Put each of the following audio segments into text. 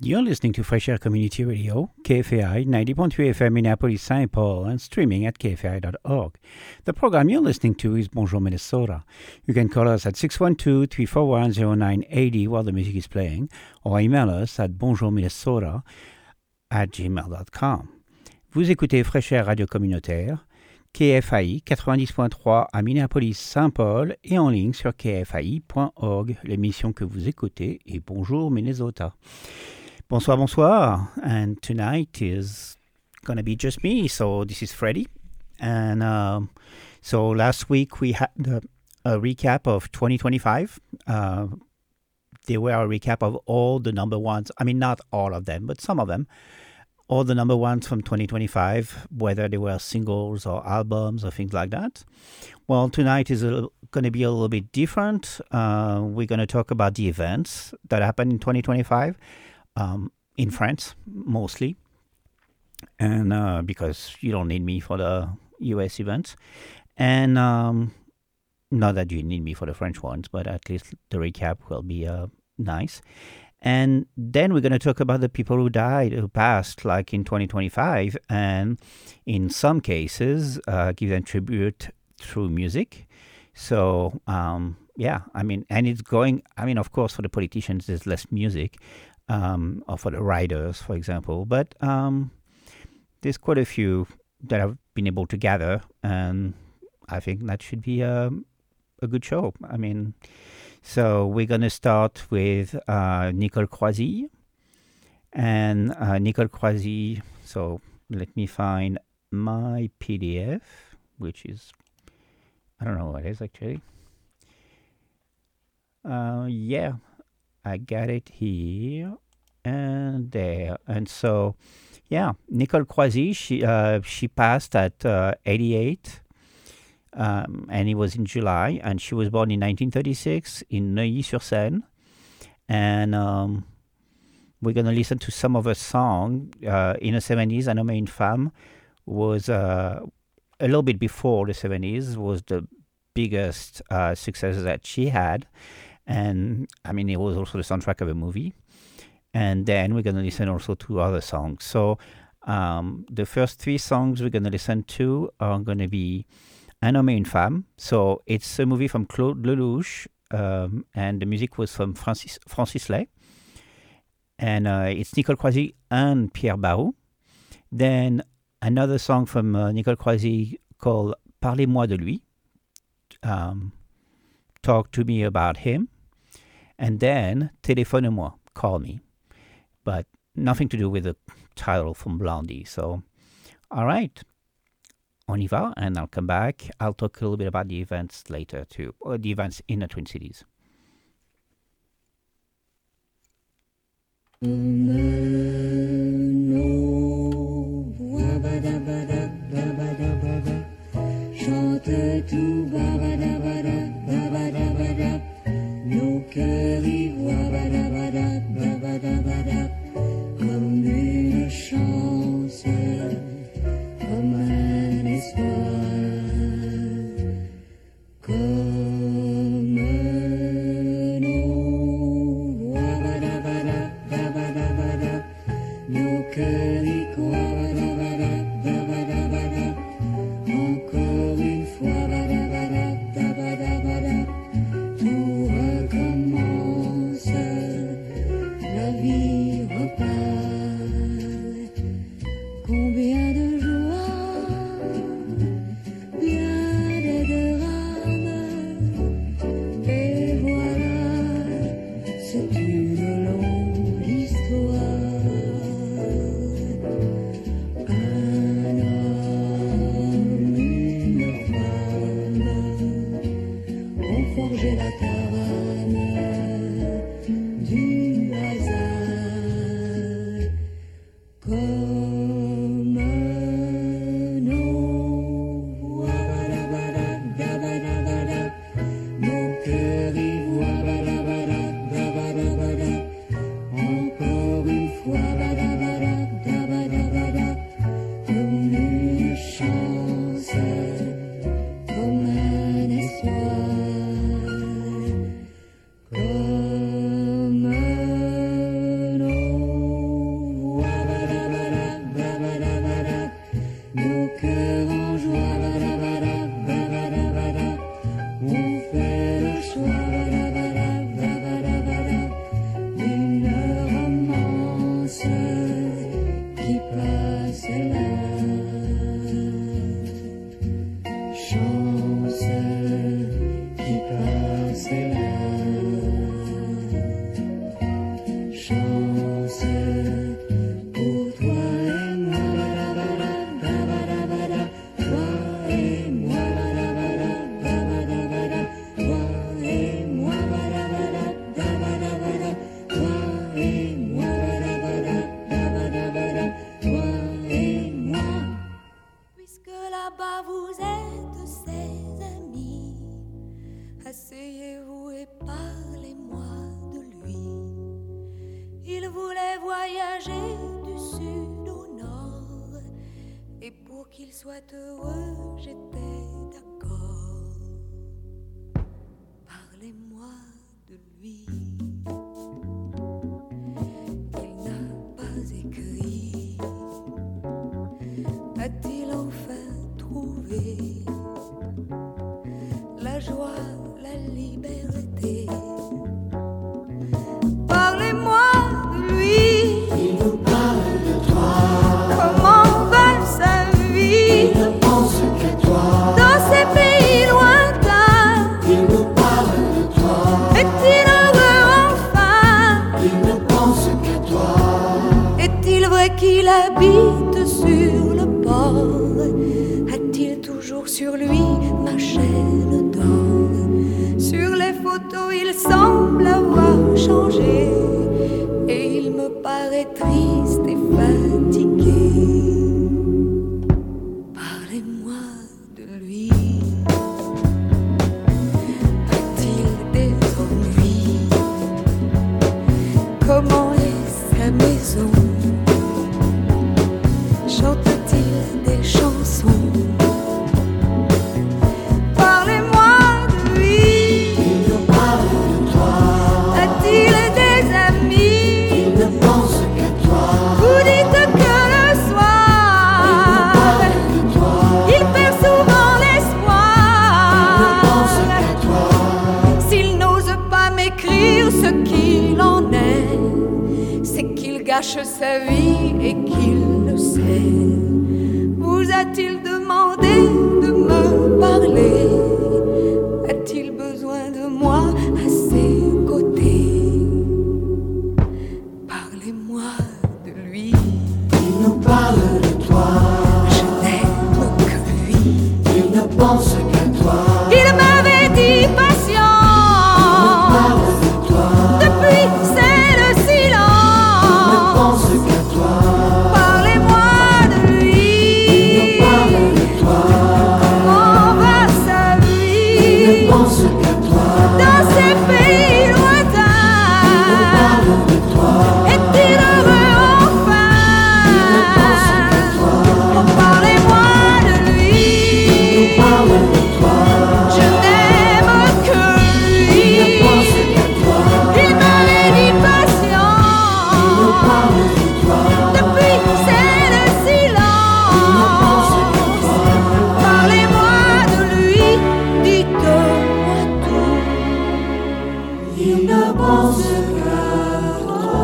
You're listening to Fresh Air Community Radio, KFAI 90.3 FM Minneapolis, St. Paul, and streaming at kfai.org. The program you're listening to is Bonjour Minnesota. You can call us at 612-341-0980 while the music is playing, or email us at bonjourminnesota@gmail.com. Vous écoutez Fresh Air Radio Communautaire, KFAI 90.3 à Minneapolis-Saint Paul et en ligne sur kfai.org. L'émission que vous écoutez est Bonjour Minnesota. Bonsoir, bonsoir. And tonight is going to be just me. So this is Freddie. And so last week we had a recap of 2025. They were a recap of all the number ones. I mean, not all of them, but some of them. All the number ones from 2025, whether they were singles or albums or things like that. Well, tonight is going to be a little bit different. We're going to talk about the events that happened in 2025 in France, mostly. And because you don't need me for the US events. And not that you need me for the French ones, but at least the recap will be nice. And then we're going to talk about the people who died, who passed, like in 2025, and in some cases, give them tribute through music. So, yeah, I mean, and it's going, I mean, of course, for the politicians, there's less music, or for the writers, for example, but there's quite a few that have been able to gather, and I think that should be a good show. I mean, so we're going to start with Nicole Croisille. And Nicole Croisille, so let me find my PDF, which is, I don't know what it is actually. Yeah, I got it here and there. And so, yeah, Nicole Croisille, she passed at 88. And it was in July, and she was born in 1936 in Neuilly-sur-Seine. And we're going to listen to some of her songs. In the 70s, Un homme et une femme was a little bit before the 70s, was the biggest success that she had. And, I mean, it was also the soundtrack of a movie. And then we're going to listen also to other songs. So the first three songs we're going to listen to are going to be Un homme et une femme. So it's a movie from Claude Lelouch, and the music was from Francis Lay. And it's Nicole Croisille and Pierre Barou. Then another song from Nicole Croisille called Parlez-moi de lui. Talk to me about him. And then Téléphone-moi, call me. But nothing to do with the title from Blondie. So, all right. On y va, and I'll come back. I'll talk a little bit about the events later too, or the events in the Twin Cities. Chante tout babada babada, nos cœurs y voient babada, comme une chance, comme un espoir, comme nos babada voulait voyager du sud au nord. Et pour qu'il soit heureux, j'étais d'accord. Parlez-moi de lui. Il n'a pas écrit. A-t-il enfin trouvé la joie, la liberté? Parlez-moi de lui. Il nous parle de toi. Comment va sa vie? Il ne pense qu'à toi. Dans ces pays lointains. Il nous parle de toi. Est-il heureux enfin? Il ne pense qu'à toi. Est-il vrai qu'il habite sur le port? A-t-il toujours sur lui ma chaîne d'or? Sur les photos il semble avoir changé, et il me paraît triste et fatigué. Parlez-moi de lui. A-t-il des ennuis? Comment est sa maison? Chante-t-il des chansons? Parlez-moi de lui. Il nous parle de toi. A-t-il des amis? Il ne pense qu'à toi. Vous dites que le Il nous soir parle de toi. il perd souvent Il ne pense l'espoir. qu'à toi. S'il n'ose pas m'écrire ce qu'il en est, c'est qu'il gâche sa vie et qu'il le sait. Vous a-t-il demandé de me parler? A-t-il besoin de moi à ses côtés? Parlez-moi de lui. Il nous parle de toi. Je n'aime que lui. Il ne pense qu'à toi. Il m'avait dit Il patient. parle de toi. Depuis c'est le Il ne silence. pense qu'à toi. Parlez-moi de lui. Il nous parle de toi. Comment va sa Il vie? ne pense qu'à toi. Dans ces pays Il nous lointains. parle de toi. Est-il heureux enfin? Il ne pense qu'à toi. Oh, parlez-moi de lui. Il nous parle de toi. Je n'aime que lui. Il ne pense qu'à toi. Il m'avait dit Il nous patient. parle de toi. Depuis c'est le Il ne pense silence. qu'à toi. Parlez-moi de lui, dites-moi tout. Il ne pense qu'à toi.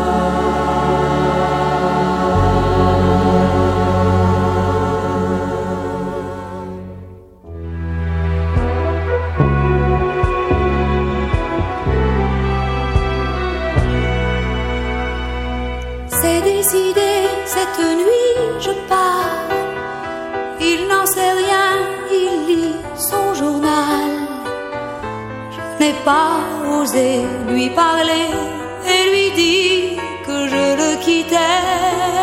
C'est décidé, cette nuit je pars. Il n'en sait rien, il lit son journal. Je n'ai pas osé lui parler et lui dire que je le quittais.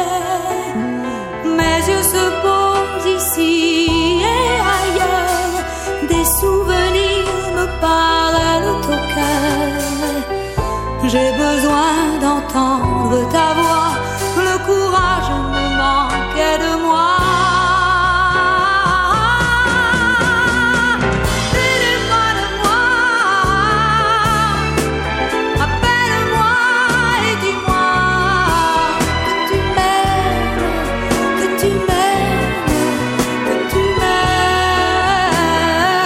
Mes yeux se posent ici et ailleurs. Des souvenirs me parlent au cœur. J'ai besoin d'entendre ta voix. Le courage me manquait de moi. Dis-moi de moi. Appelle-moi et dis-moi que tu m'aimes, que tu m'aimes, que tu m'aimes.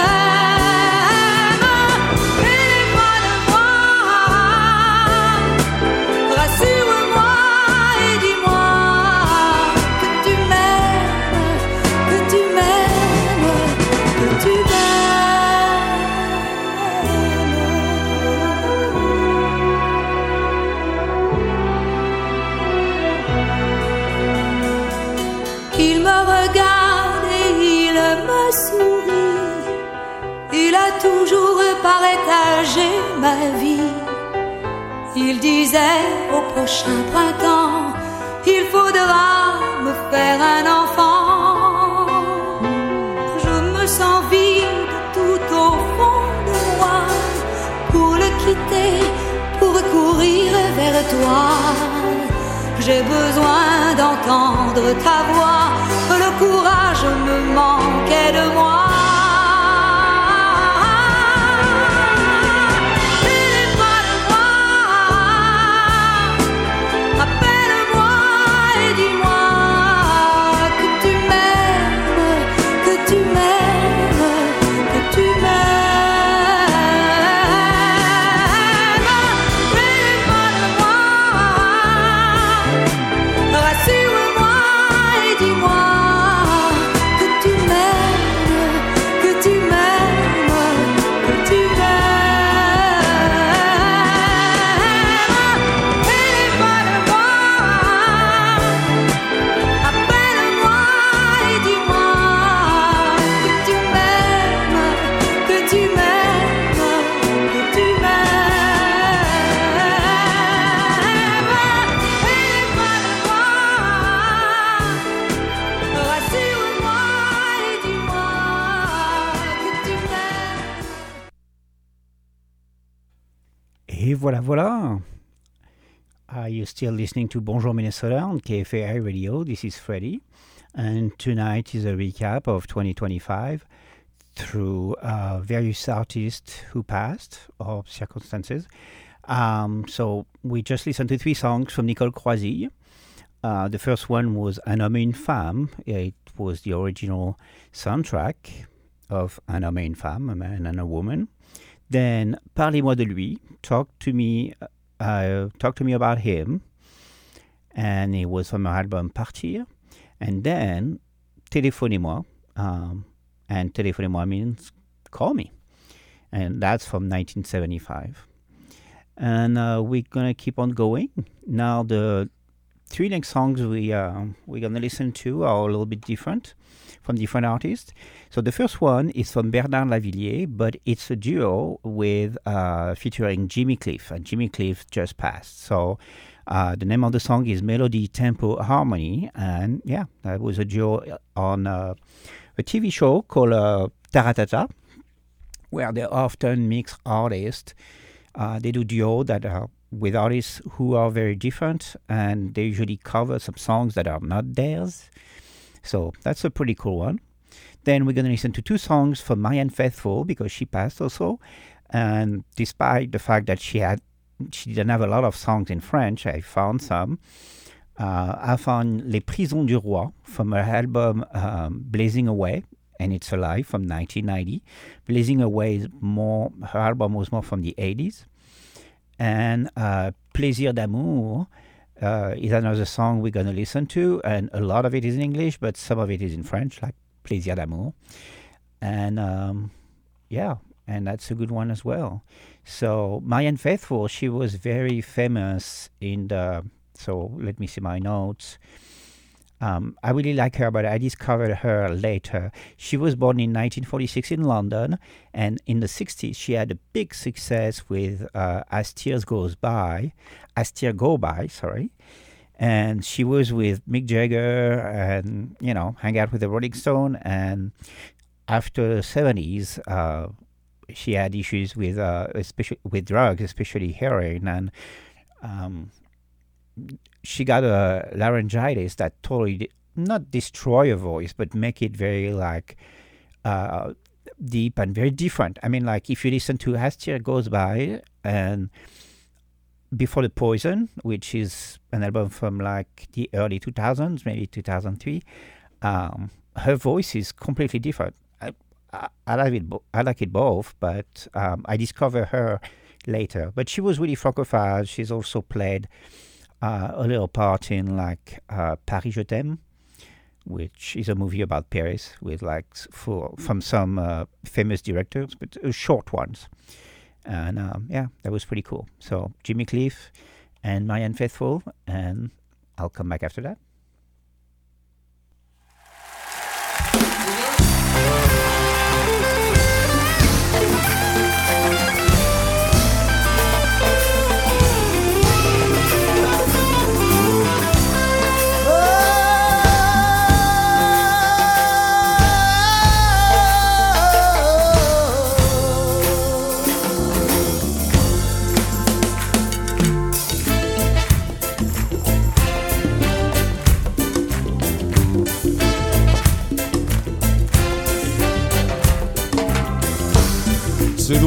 Dis-moi de moi. Rassure-moi et dis-moi que tu m'aimes, que tu m'aimes, que tu m'aimes. Il me regarde et il me sourit. Il a toujours partagé ma vie. Il disait au prochain printemps, il faudra me faire un enfant. Je me sens vide tout au fond de moi. Pour le quitter, pour courir vers toi. J'ai besoin d'entendre ta voix, le courage me manquait de moi. Et voilà. Are you still listening to Bonjour Minnesota on KFAI Radio? This is Freddie. And tonight is a recap of 2025 through various artists who passed or circumstances. So we just listened to 3 songs from Nicole Croisille. The first one was Un homme et une femme. It was the original soundtrack of Un homme et une femme, a man and a woman. Then Parlez-moi de lui, talk to me about him, and it was from her album Partir. And then Téléphonez-moi, and Téléphonez-moi means call me, and that's from 1975. And we're gonna keep on going. Now the 3 next songs we're gonna listen to are a little bit different, from different artists. So the first one is from Bernard Lavilliers, but it's a duo with featuring Jimmy Cliff, and Jimmy Cliff just passed. So the name of the song is Melody, Tempo, Harmony, and yeah, that was a duo on a TV show called Taratata, where they often mix artists. They do duo that are with artists who are very different, and they usually cover some songs that are not theirs. So that's a pretty cool one. Then we're going to listen to 2 songs from Marianne Faithfull, because she passed also. And despite the fact that she didn't have a lot of songs in French, I found some. I found Les Prisons du Roi from her album Blazing Away, and It's Alive from 1990. Blazing Away is more, her album was more from the 80s. And Plaisir d'amour is another song we're going to listen to, and a lot of it is in English, but some of it is in French, like Plaisir d'amour. And yeah, and that's a good one as well. So Marianne Faithfull, she was very famous in the, so let me see my notes. I really like her, but I discovered her later. She was born in 1946 in London, and in the 60s she had a big success with As Tears Go By, and she was with Mick Jagger and, you know, hang out with the Rolling Stone. And after the 70s, she had issues with especially with drugs, especially heroin, and she got a laryngitis that totally not destroy her voice, but make it very like deep and very different. I mean, like if you listen to As Tears Goes By and Before the Poison, which is an album from like the early 2000s, maybe 2003, her voice is completely different. I like it both, but I discovered her later. But she was really francophile. She's also played a little part in like Paris Je t'aime, which is a movie about Paris with like from some famous directors, but short ones. And yeah, that was pretty cool. So Jimmy Cliff and Marianne Faithfull, and I'll come back after that.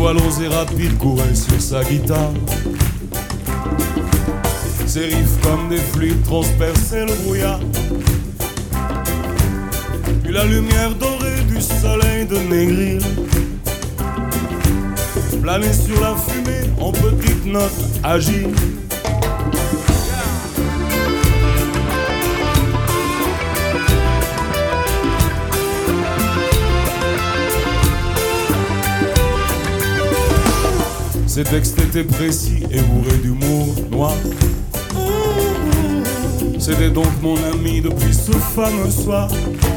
voix longs et rapides couraient sur sa guitare. Ses riffs comme des fluides transperçaient le brouillard. Puis la lumière dorée du soleil de Negril planait sur la fumée en petites notes agiles. Ses textes étaient précis et bourrés d'humour noir. C'était donc mon ami depuis ce fameux soir.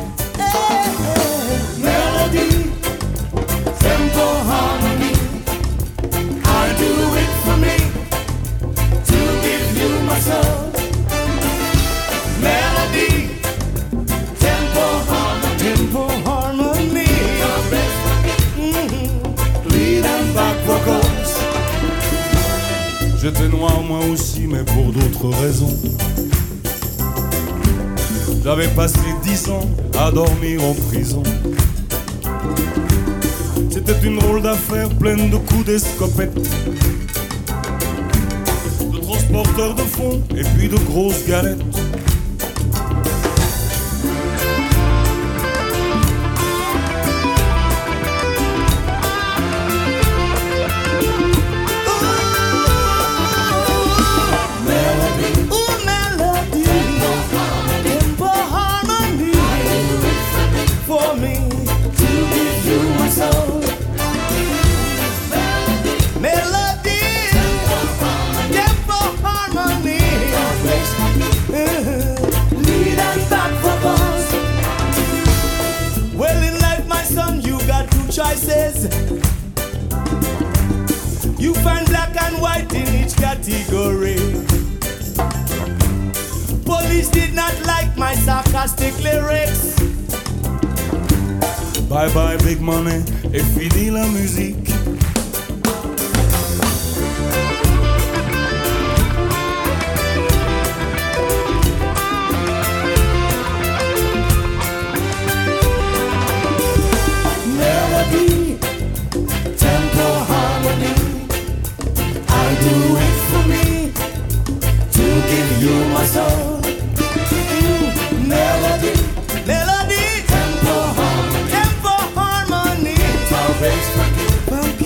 Melody, tempo, harmony. I do it for me, to give you my soul. Melody, tempo, harmony. Lead and back vocals. J'étais noir moi aussi, mais pour d'autres raisons. J'avais passé 10 ans à dormir en prison. C'était une drôle d'affaire pleine de coups d'escopette, de transporteurs de fonds et puis de grosses galettes. Choices. You find black and white in each category. Police did not like my sarcastic lyrics. Bye bye big money et fini la musique. Melody, tempo, harmony.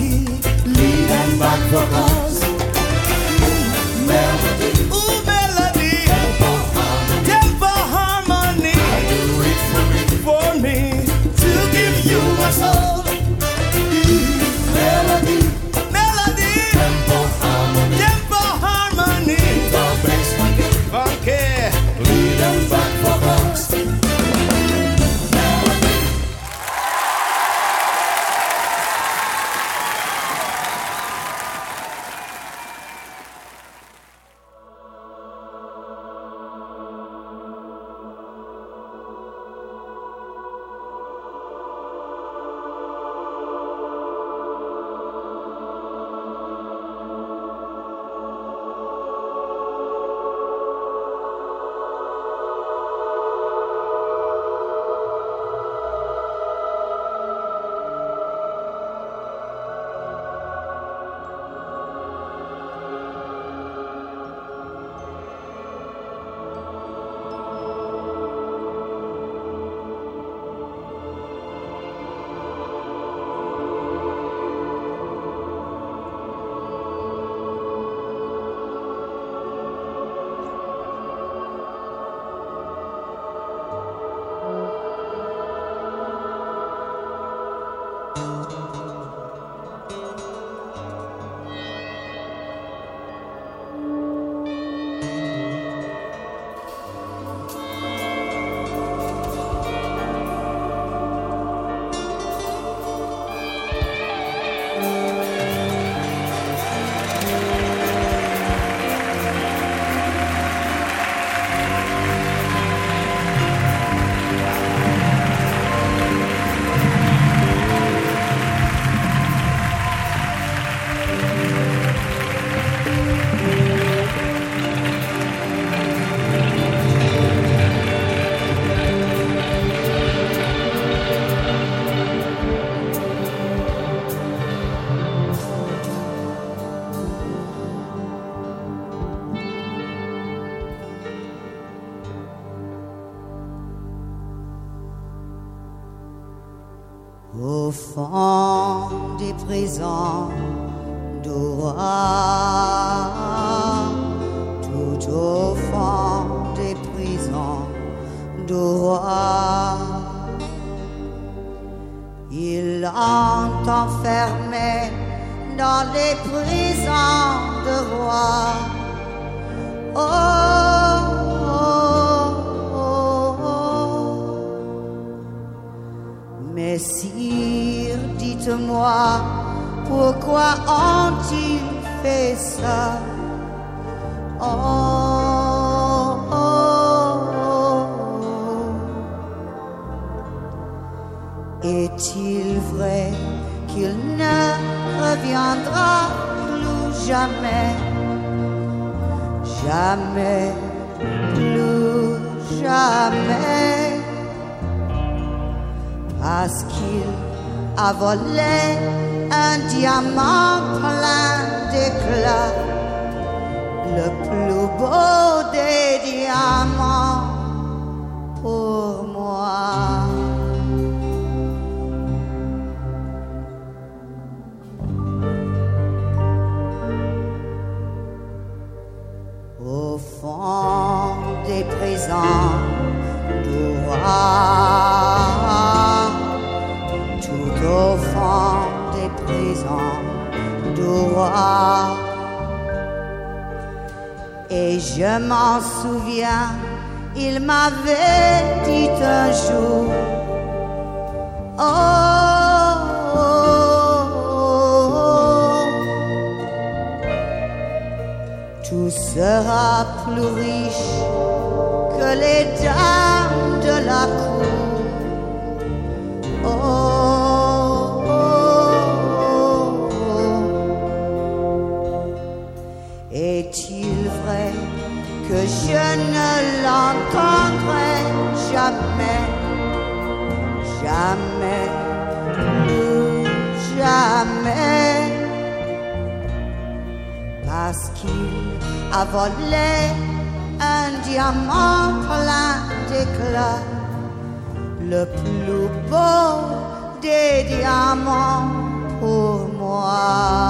Au fond des prisons d'Aurore, tout au fond des prisons d'Aurore, ils l'ont enfermé dans les prisons de roi. Oh, oh, oh, oh. Messire, dites-moi, pourquoi ont-ils fait ça? Oh, oh, oh. Est-il vrai qu'il ne reviendra plus jamais? Jamais, plus jamais, parce qu'il a volé un diamant plein d'éclat, le plus beau des diamants pour moi. Au fond des prisons d'Aurore, tout au fond des prisons d'Aurore, et je m'en souviens, il m'avait dit un jour, oh, oh, oh, tout sera plus riche que les dames de la cour. Oh, oh, oh, oh. Est-il vrai que je ne l'entendrai jamais, jamais, plus jamais, parce qu'il a volé un diamant plein d'éclat, le plus beau des diamants pour moi.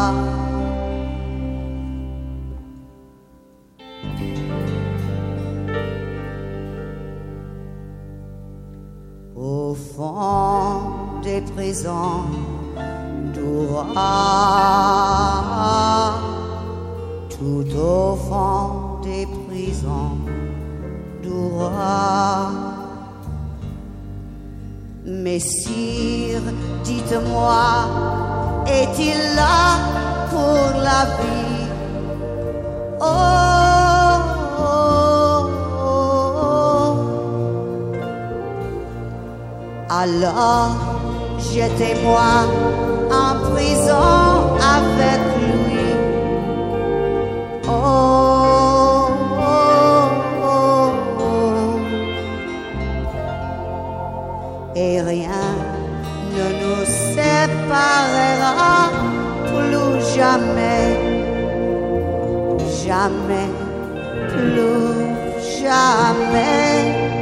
Au fond des prisons d'Aurore, tout au fond des prisons d'Aurore, Messire, dites-moi, est-il là pour la vie? Oh, oh, oh. Alors, jetez-moi en prison avec lui. Oh, oh, oh, oh. Et rien ne nous séparera plus jamais, jamais, plus jamais.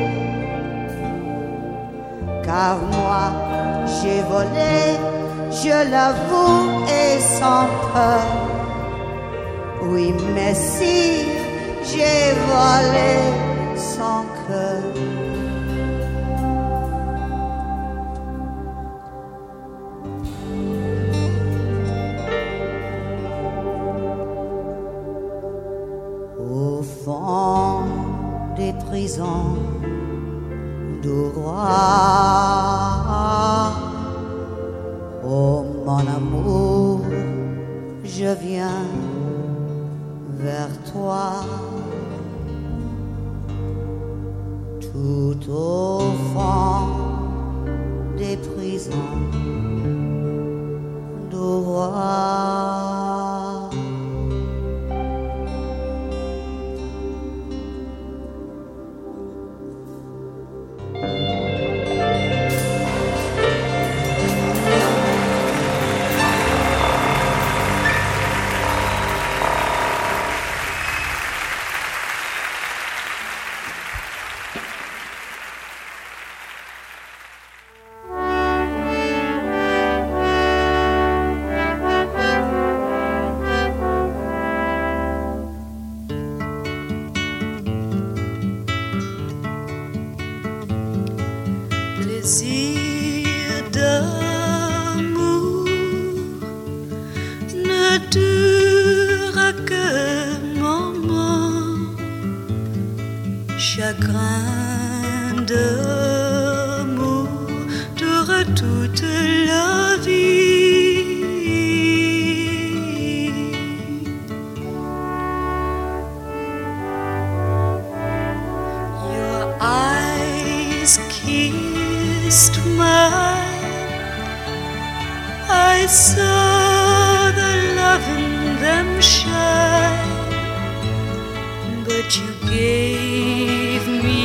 Car moi, j'ai volé, je l'avoue, et sans peur. Oui, Messire, j'ai volé sans cœur. Au fond des prisons d'Aurore, oh mon amour, je viens vers toi. Tout au fond des prisons d'Aurore. Plaisir d'amour ne dure que moment, chagrin d'amour dure toute la vie. Your eyes kissed mine, I saw the love in them shine, but you gave me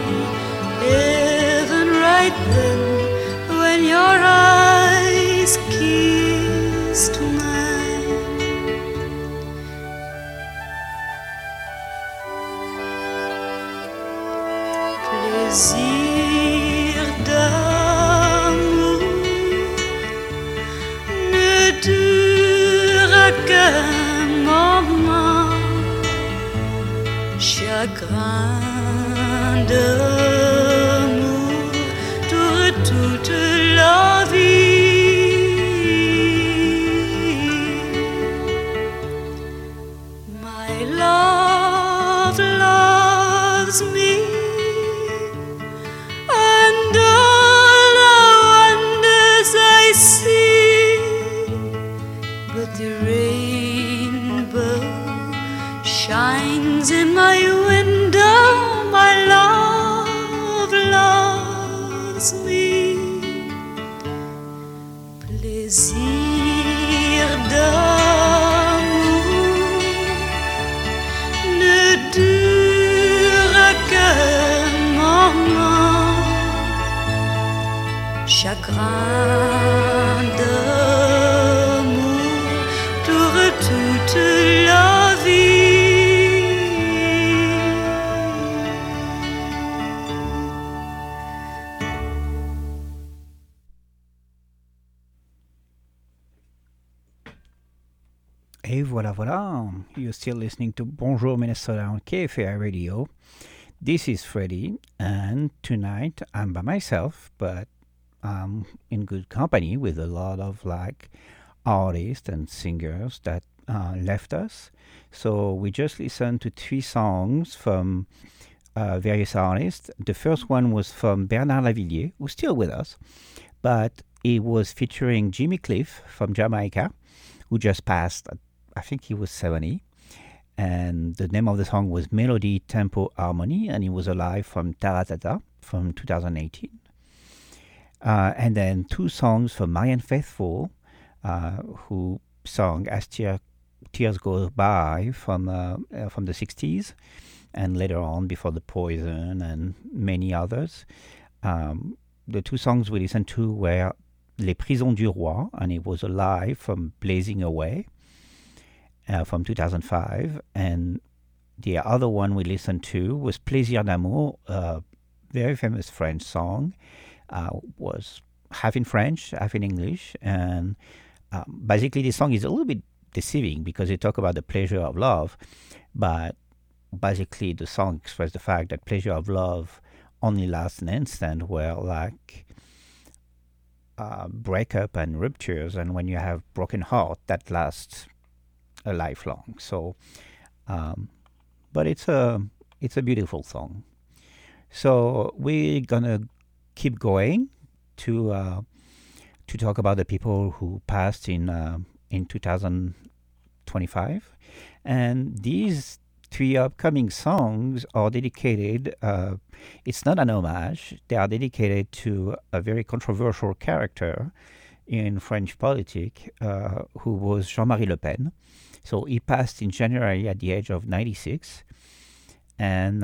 heaven right then when your eyes kissed mine. Plaisir d'amour ne dure qu'un moment, chagrin d'amour dure toute la vie. My love loves me, and all the wonders I see, but the rainbow shines in my window. My love loves me. Plaisir d'amour ne dure qu'un moment, chagrin d'amour dure toute la vie. Et voilà, voilà. You're still listening to Bonjour Minnesota on KFAI Radio. This is Freddie, and tonight I'm by myself, but I'm in good company with a lot of artists and singers that left us. So we just listened to 3 songs from various artists. The first one was from Bernard Lavilliers, who's still with us, but he was featuring Jimmy Cliff from Jamaica, who just passed. I think he was 70. And the name of the song was Melody, Tempo, Harmony, and he was alive from Taratata from 2018. And then 2 songs from Marianne Faithfull, who sang As Tears Go By from the 60s, and later on Before the Poison and many others. The 2 songs we listened to were Les Prisons du Roi, and it was alive from Blazing Away from 2005. And the other one we listened to was Plaisir d'amour, a very famous French song. Was half in French, half in English, and basically the song is a little bit deceiving because they talk about the pleasure of love, but basically the song expresses the fact that pleasure of love only lasts an instant, where breakup and ruptures, and when you have broken heart, that lasts a lifelong. So, but it's a beautiful song. So we're gonna keep going to talk about the people who passed in 2025, and these 3 upcoming songs are dedicated. It's not an homage; they are dedicated to a very controversial character in French politics, who was Jean-Marie Le Pen. So he passed in January at the age of 96, and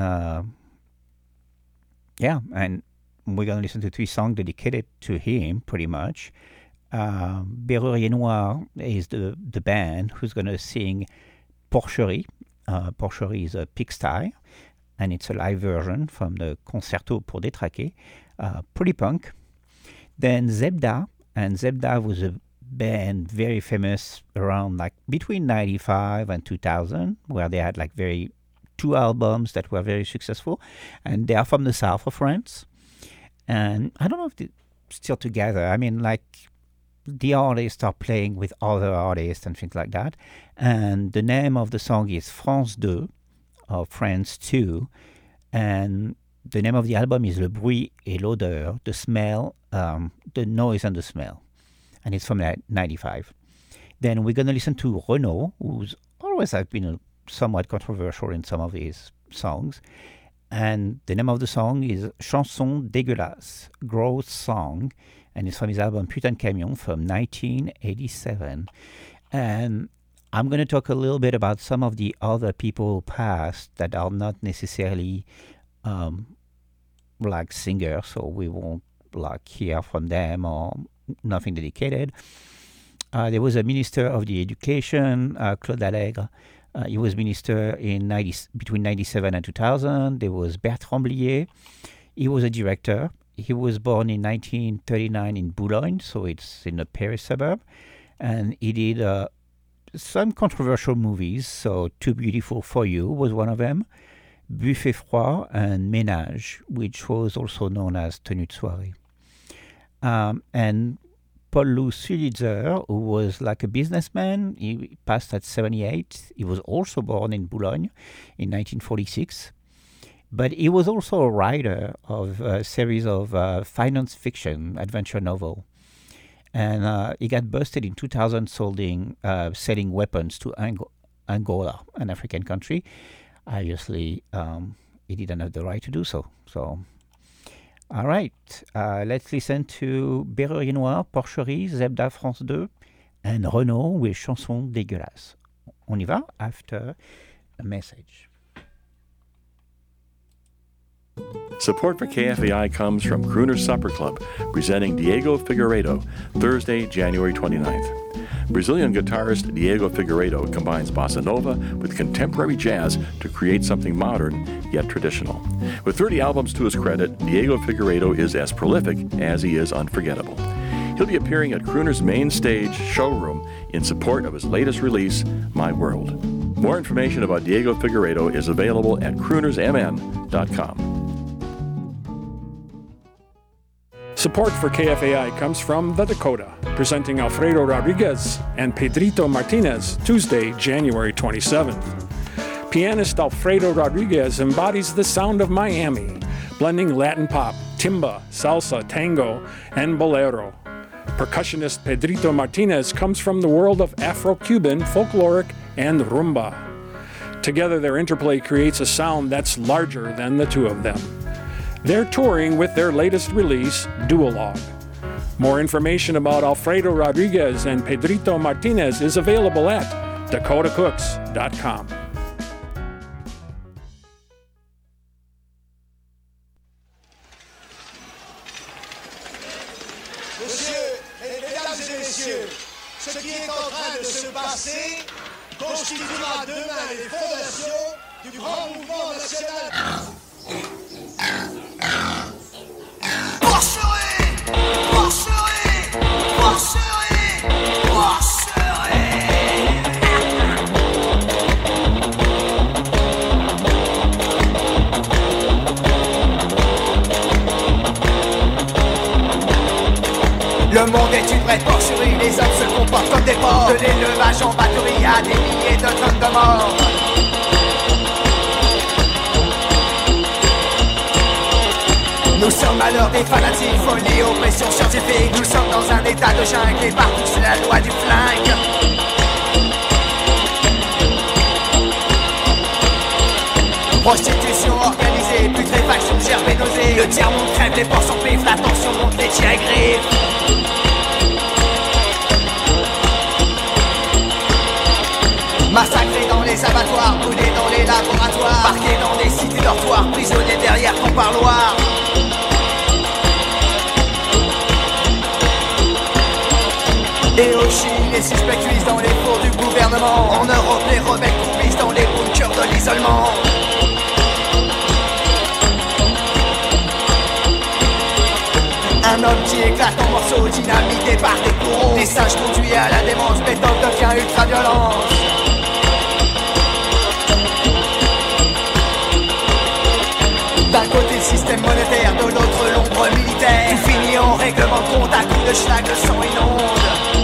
and we're going to listen to 3 songs dedicated to him, pretty much. Berrurier Noir is the band who's going to sing Porcherie. Porcherie is a pigsty, and it's a live version from the Concerto pour Détraquer. Pretty punk. Then Zebda, and Zebda was a band very famous around between 95 and 2000, where they had 2 albums that were very successful, and they are from the south of France. And I don't know if they're still together. I mean, like, the artists are playing with other artists and things like that. And the name of the song is France 2, or France 2. And the name of the album is Le Bruit et l'Odeur, the smell, the noise and the smell. And it's from 95. Then we're going to listen to Renaud, who's always have been somewhat controversial in some of his songs. And the name of the song is Chanson dégueulasse, Gross Song. And it's from his album Putain de Camion from 1987. And I'm going to talk a little bit about some of the other people past that are not necessarily like singers, so we won't like hear from them or nothing dedicated. There was a minister of the education, Claude Allègre. He was minister in between 97 and 2000. There was Bertrand Blier. He was a director. He was born in 1939 in Boulogne, so it's in the Paris suburb. And he did some controversial movies. So Too Beautiful for You was one of them. Buffet Froid and Ménage, which was also known as Tenue de Soirée. And Paul-Loup Sulitzer, who was like a businessman, he passed at 78. He was also born in Boulogne in 1946. But he was also a writer of a series of finance fiction adventure novel. And he got busted in 2000 selling weapons to Angola, an African country. Obviously, he didn't have the right to do so. So, all right, let's listen to Berrurier Noir, Porcherie, Zebda France 2, and Renaud with Chanson dégueulasse. On y va after a message. Support for KFAI comes from Crooner's Supper Club, presenting Diego Figueiredo, Thursday, January 29th. Brazilian guitarist Diego Figueiredo combines bossa nova with contemporary jazz to create something modern yet traditional. With 30 albums to his credit, Diego Figueiredo is as prolific as he is unforgettable. He'll be appearing at Crooner's main stage showroom in support of his latest release, My World. More information about Diego Figueiredo is available at croonersmn.com. Support for KFAI comes from The Dakota, presenting Alfredo Rodriguez and Pedrito Martinez, Tuesday, January 27th. Pianist Alfredo Rodriguez embodies the sound of Miami, blending Latin pop, timba, salsa, tango, and bolero. Percussionist Pedrito Martinez comes from the world of Afro-Cuban, folkloric, and rumba. Together, their interplay creates a sound that's larger than the two of them. They're touring with their latest release, Duologue. More information about Alfredo Rodriguez and Pedrito Martinez is available at dakotacooks.com. Monsieur, mesdames et messieurs, ce qui est en train de se passer constituera demain les fondations du grand mouvement national. Le monde est une vraie porcherie, les hommes se comportent comme des porcs. De l'élevage en batterie à des milliers de tonnes de morts. Nous sommes à l'heure des fanatiques, folie, oppression scientifique. Nous sommes dans un état de jungle et partout c'est la loi du flingue. Prostitution organisée, putréfaction, gerbe et nausée. Le tiers-monde crève, les porcs s'empiffent, la tension monte, les tirs griffent. Massacrés dans les abattoirs, brûlés dans les laboratoires, parqués dans des cités dortoirs, prisonniers derrière ton parloir. Et au Chili, les suspects cuisent dans les fours du gouvernement. En Europe, les rebelles conduisent dans les bunkers de l'isolement. Un homme qui éclate en morceaux, dynamité par des courroux. Des singes conduits à la démence, méthode devient ultra-violence. D'un côté le système monétaire, de l'autre l'ombre militaire. schlag, le sang inonde.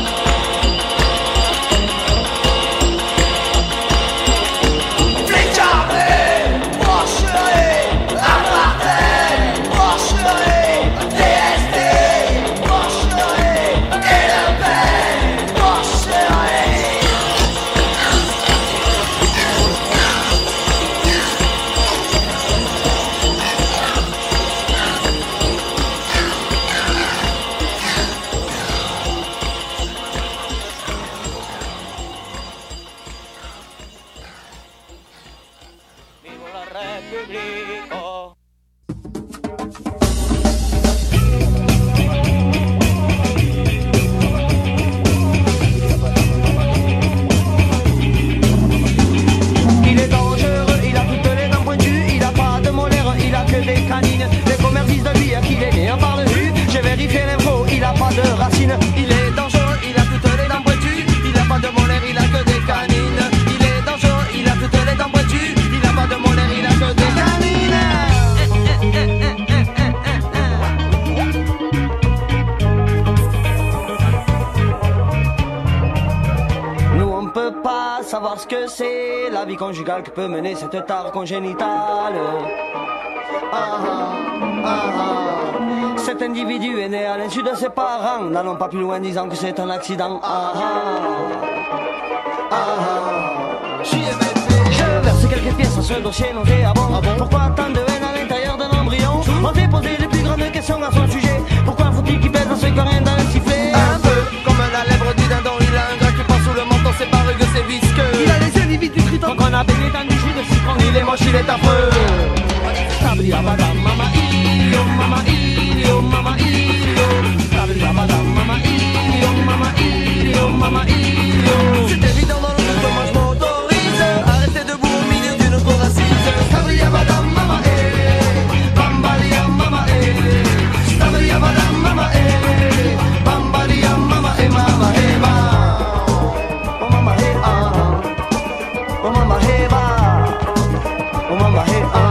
Savoir ce que c'est la vie conjugale que peut mener cette tare congénitale. Cet individu est né à l'insu de ses parents. N'allons pas plus loin disant que c'est un accident. Je verse quelques pièces à ce dossier nauséabond. Pourquoi tant de haine à l'intérieur d'un embryon? On s'est posé les plus grandes questions à son sujet. Pourquoi faut-il qu'il pèse à ce que rien dans le sifflet? Un peu comme la lèvre du dindon. Il a un gras qui passe sous le menton. C'est pas rugueux, c'est visqueux. Il a les yeux livides du triton. Qu'on a baigné dans du jus de citron. Il est moche, il est affreux. Tabliabadam, mama ilio, mama ilio, mama ilio. Tabliabadam, mama ilio, mama ilio, mama ilio. C'est évident dans le monde, moi je m'autorise. Arrêtez debout au milieu d'une cour assise. Tabliabadam, mama bambalia, mama Tabliabadam, mama bambalia, mama mama Oh mama oh mama oh mama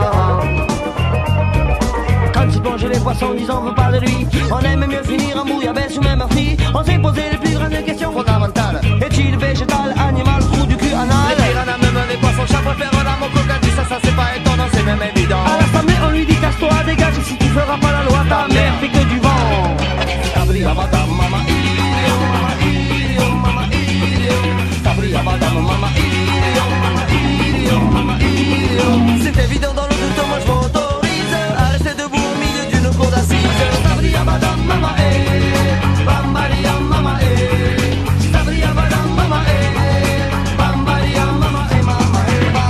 Quand il plonge les poissons, disons on veut pas de lui. On aime mieux finir en bouillabaisse ou même meurtri. On s'est posé les plus grandes questions fondamentales. Est-il végétal, animal, trou du cul, anal? Les piranhas, même les poissons, chat préfèrent l'amour qu'au dit ça c'est pas étonnant, c'est même évident. À l'assemblée on lui dit casse-toi, dégage si tu feras pas la loi. Ta mère fait que du vent. Tabliabadam, mama ilio, mama ilio, mama ilio. Tabliabadam, mama ilio, mama ilio, mama ilio. C'est évident dans le doute, moi je m'autorise à rester debout au milieu d'une cour d'assises. Tabliabadam, mama bambalia, mama Tabliabadam, mama bambalia, mama mama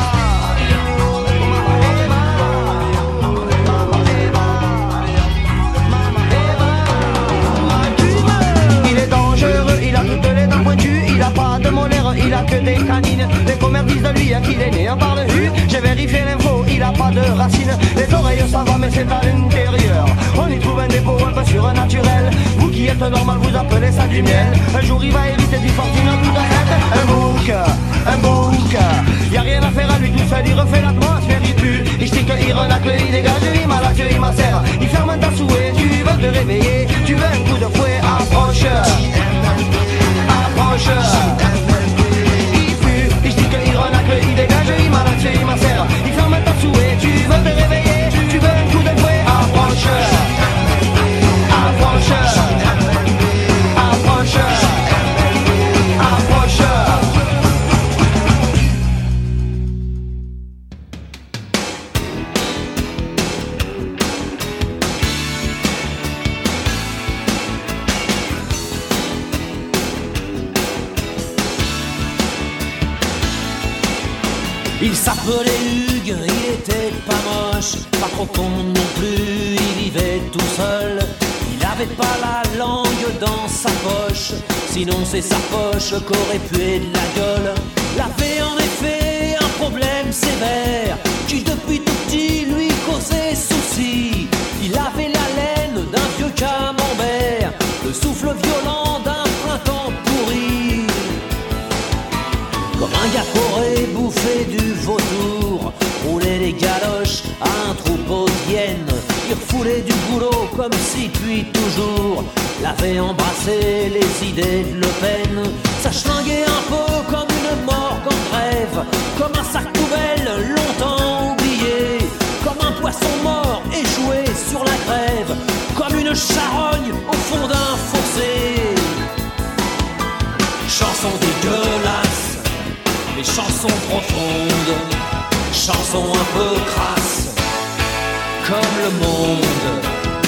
Il est dangereux, il a toutes les dents pointues. Il a pas de molaires, il a que des canines. Les commères disent de lui qu'il est né en par le hu. J'ai vérifié l'info, il a pas de racines. Les oreilles ça va mais c'est à l'intérieur. On y trouve un dépôt un peu surnaturel. Vous qui êtes normal vous appelez ça du miel. Un jour il va hériter du fortune en tout à un bouc. Y'a rien à faire à lui tout seul, il refait l'atmosphère, il pue. Il stick, il renacle, il dégage, il malacte, il macère. Il ferme ta souhait, tu veux te réveiller. Tu veux un coup de fouet, approche. Il pue, il stick, il renacle, il dégage, il malacte, il macère. Il ferme ta souhait, tu veux te réveiller. Tu veux un coup de fouet, approche. Il s'appelait Hugues, il était pas moche, pas trop con non plus, il vivait tout seul. Il avait pas la langue dans sa poche, sinon c'est sa poche qu'aurait pué de la gueule. Il avait en effet un problème sévère, qui depuis tout petit lui causait souci. Il avait la laine d'un vieux camembert, le souffle violent d'un printemps pourri. Comme un gars qu'aurait bouffé du vautour, roulait les galoches à un troupeau d'hyènes. Il voulait du boulot comme si depuis toujours l'avait embrassé les idées de Le Pen. Ça schlinguait un peu comme une morgue en grève, comme un sac poubelle longtemps oublié, comme un poisson mort échoué sur la grève, comme une charogne au fond d'un fossé. Chansons dégueulasses, mais chansons profondes, chansons un peu crasses, comme le monde.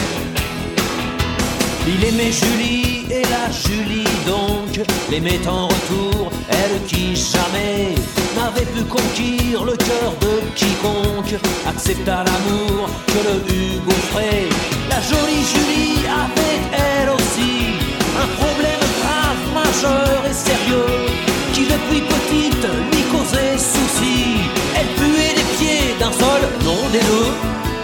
Il aimait Julie et la Julie donc l'aimait en retour, elle qui jamais n'avait pu conquérir le cœur de quiconque accepta l'amour que le Hugo ferait. La jolie Julie avait elle aussi un problème grave, majeur et sérieux qui depuis petite lui causait souci. Elle puait des pieds d'un seul, non des deux,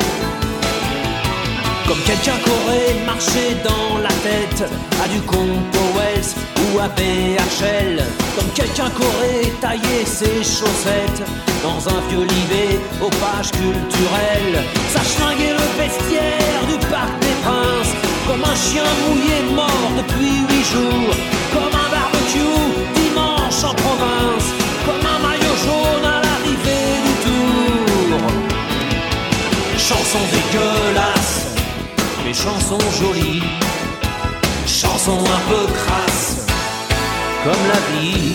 comme quelqu'un qu'aurait marché dans la tête à du Powells ou à BHL, comme quelqu'un qu'aurait taillé ses chaussettes dans un vieux Libé aux pages culturelles. Ça schlinguait le vestiaire du Parc des Princes comme un chien mouillé mort depuis 8 jours, comme un barbecue dimanche en province, comme un maillot jaune à l'arrivée du Tour. Chanson dégueulasse, mais chansons jolies, chansons un peu crasses, comme la vie.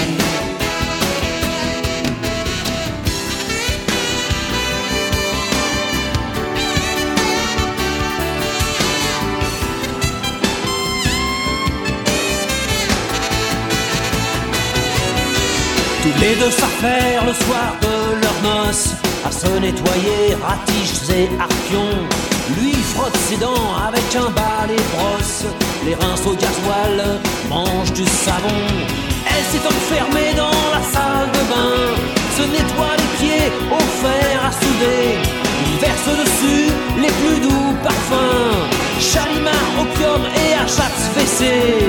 Tous les deux s'affairent le soir de leurs noces à se nettoyer ratiches et arpions. Lui frotte ses dents avec un balai brosse, les reins au gasoil, mange du savon. Elle s'est enfermée dans la salle de bain, se nettoie les pieds au fer à souder. Il verse dessus les plus doux parfums, Chalimard, opium et Ajax WC.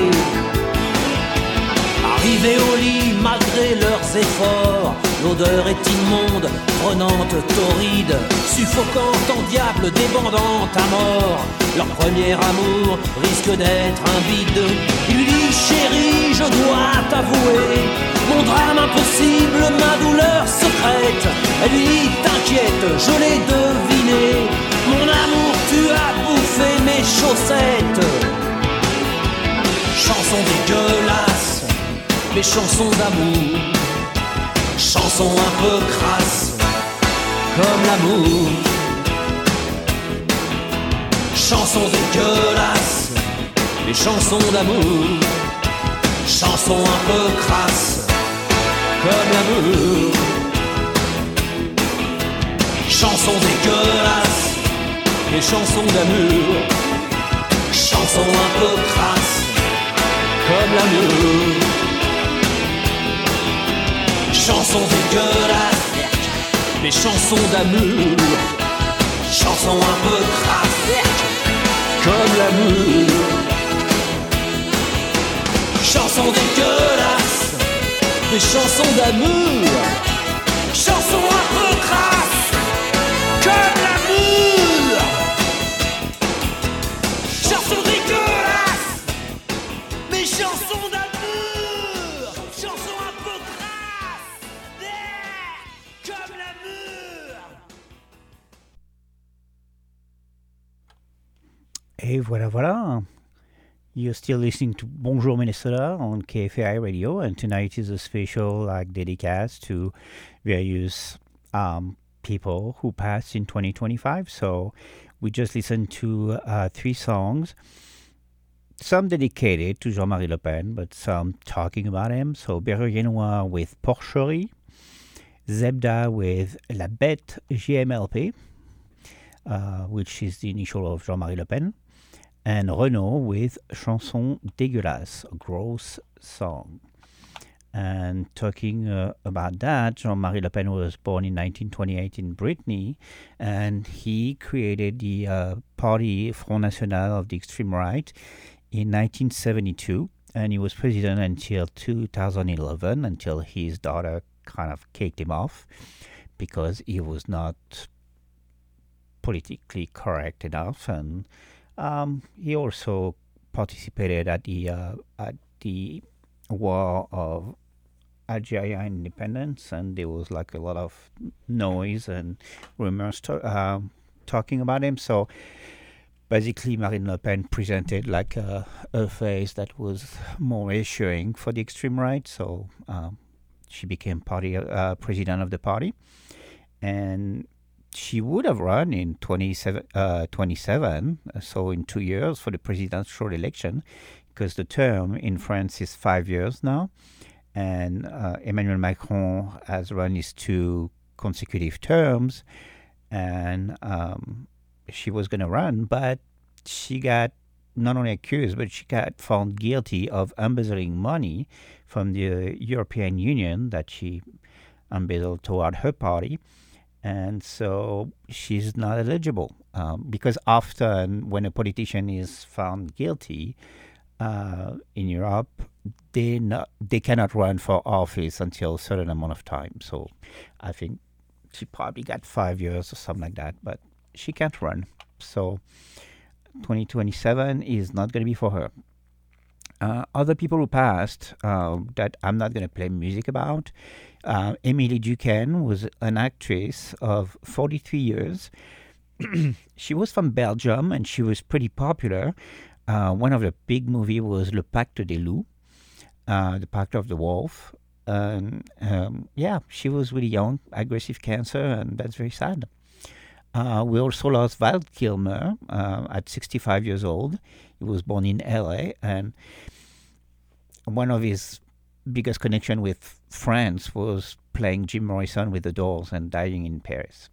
Arrivés au lit malgré leurs efforts, l'odeur est immonde, prenante, torride, suffocante en diable, débandante à mort. Leur premier amour risque d'être un bide. Il lui dit chérie, je dois t'avouer mon drame impossible, ma douleur secrète. Elle lui dit t'inquiète, je l'ai deviné, mon amour tu as bouffé mes chaussettes. Chanson dégueulasse, mais chansons d'amour, chansons un peu crasses, comme l'amour. Chansons dégueulasses, mais chansons d'amour, chansons un peu crasses, comme l'amour. Chansons dégueulasses, mais chansons d'amour, chansons un peu crasses, comme l'amour. Chansons dégueulasses, mais chansons d'amour, chansons un peu crasses, comme l'amour. Chansons dégueulasses, mais chansons d'amour, chansons un peu crasses, comme l'amour. Chansons dégueulasses, mais chansons d'amour, chansons un peu crasses, comme l'amour. Et voilà. You're still listening to Bonjour Minnesota on KFAI Radio, and tonight is a special dedicated to various people who passed in 2025. So we just listened to 3 songs, some dedicated to Jean-Marie Le Pen, but some talking about him. So Berruguenois with Porcherie, Zebda with La Bête JMLP, which is the initial of Jean-Marie Le Pen, and Renaud with Chanson Dégueulasse, a gross song. And talking about that, Jean-Marie Le Pen was born in 1928 in Brittany, and he created the party Front National of the extreme right in 1972, and he was president until 2011, until his daughter kind of kicked him off because he was not politically correct enough, and he also participated at the war of Algeria independence, and there was like a lot of noise and rumors talking about him. So basically, Marine Le Pen presented like a face that was more reassuring for the extreme right. So she became president of the party, and she would have run in 27, so in 2 years for the presidential election, because the term in France is 5 years now, and Emmanuel Macron has run his 2 consecutive terms, and she was going to run, but she got not only accused, but she got found guilty of embezzling money from the European Union that she embezzled toward her party. And so she's not eligible because often when a politician is found guilty in Europe, they cannot run for office until a certain amount of time. So I think she probably got 5 years or something like that, but she can't run. So 2027 is not going to be for her. Other people who passed that I'm not going to play music about. Emily Duquesne was an actress of 43 years. She was from Belgium and she was pretty popular. One of the big movies was Le Pacte des Loups, The Pact of the Wolf. Yeah, she was really young, aggressive cancer, and that's very sad. We also lost Val Kilmer at 65 years old. He was born in LA, and one of his biggest connection with France was playing Jim Morrison with the Doors and dying in Paris.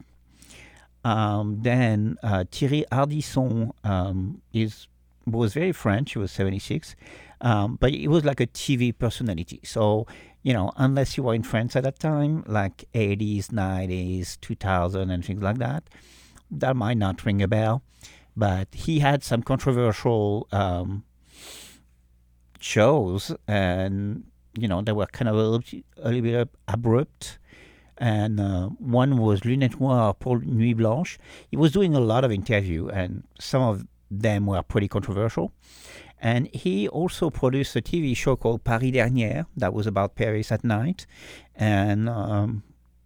Then Thierry Ardisson was very French. He was 76, but he was like a TV personality. So, unless you were in France at that time, like 80s, 90s, 2000 and things like that, that might not ring a bell. But he had some controversial shows, and they were kind of a little bit abrupt. And one was Lunettes Noires pour Nuit Blanche. He was doing a lot of interviews, and some of them were pretty controversial. And he also produced a TV show called Paris Dernière that was about Paris at night. And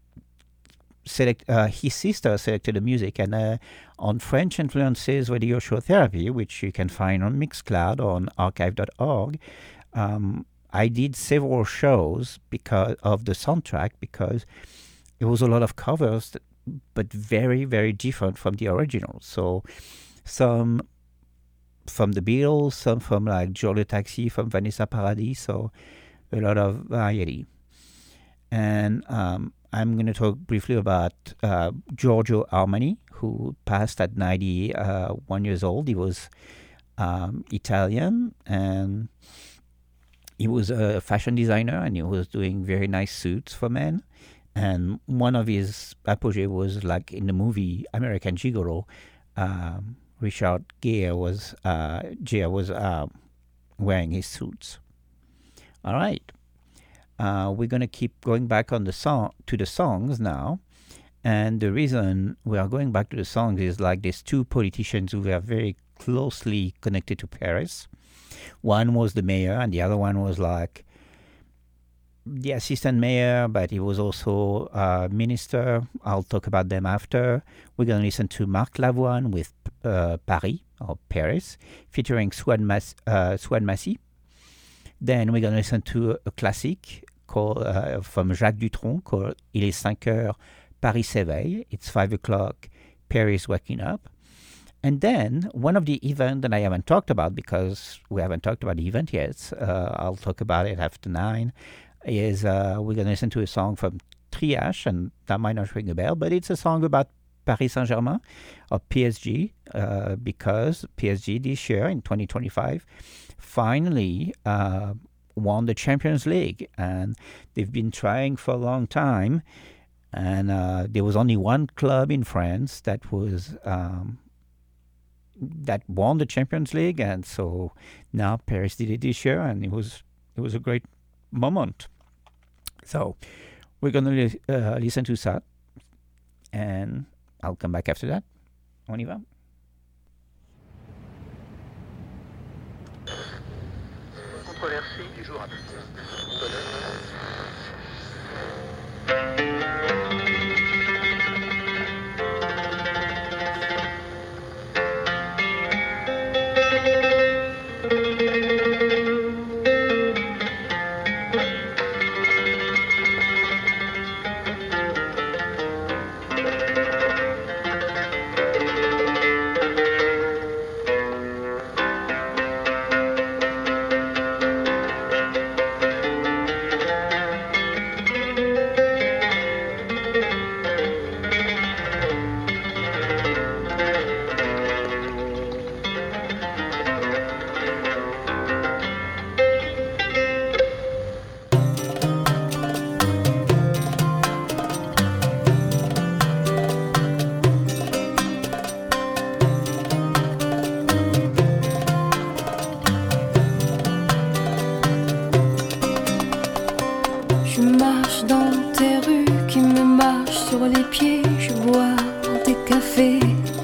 his sister selected the music. And on French Influences Radio Show Therapy, which you can find on Mixcloud or on archive.org, I did several shows because of the soundtrack, because it was a lot of covers, but very, very different from the original. So some from the Beatles, some from like Joe Le Taxi, from Vanessa Paradis, so a lot of variety. And I'm going to talk briefly about Giorgio Armani, who passed at 91 years old. He was Italian, and he was a fashion designer, and he was doing very nice suits for men. And one of his apogee was like in the movie American Gigolo. Richard Gere was wearing his suits. All right, we're gonna keep going back to the songs now, and the reason we are going back to the songs is like there's 2 politicians who were very closely connected to Paris. One was the mayor, and the other one was like the assistant mayor, but he was also a minister. I'll talk about them after. We're going to listen to Marc Lavoine with Paris, or Paris, featuring Swan Massy. Then we're going to listen to a classic called from Jacques Dutronc called Il est 5 heures, Paris s'éveille. It's 5 o'clock, Paris waking up. And then one of the events that I haven't talked about, because we haven't talked about the event yet, I'll talk about it after 9, is we're going to listen to a song from Triache, and that might not ring a bell, but it's a song about Paris Saint-Germain, or PSG, because PSG this year, in 2025, finally won the Champions League, and they've been trying for a long time, and there was only one club in France that was that won the Champions League, and so now Paris did it this year, and it was a great moment. So we're going to listen to that, and I'll come back after that. On y va? Controversé du jour à Je marche dans tes rues qui me marchent sur les pieds. Je bois dans tes cafés.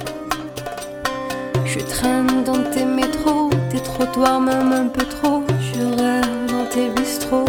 Je traîne dans tes métros, tes trottoirs même un peu trop. Je rêve dans tes bistrots.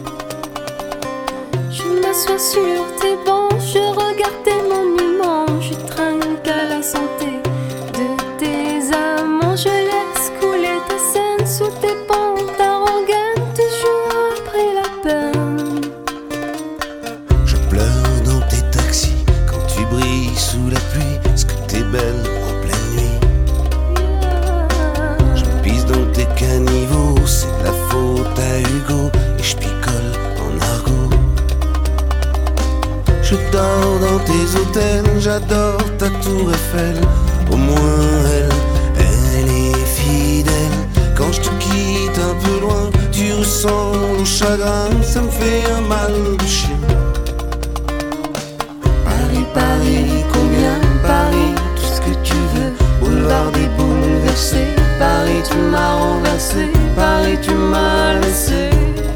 Je m'assois sur tes bancs, je regarde tes monuments. Je trinque à la santé de tes amants. Je laisse couler ta scène sous tes pentes arrogantes, toujours après la peine. Je pleure dans tes taxis quand tu brilles sous la pluie. Est-ce que t'es belle en pleine nuit? Je pisse dans tes caniveaux, c'est de la faute à Hugo. Et je picole en argot. Je dors dans tes hôtels, j'adore ta tour Eiffel. Au moins elle est fidèle. Quand je te quitte un peu loin, tu ressens le chagrin. Ça me fait un mal de chien. Paris, Paris, combien Paris, tout ce que tu veux. Boulevard des bouleversés, Paris tu m'as renversé, Paris tu m'as laissé.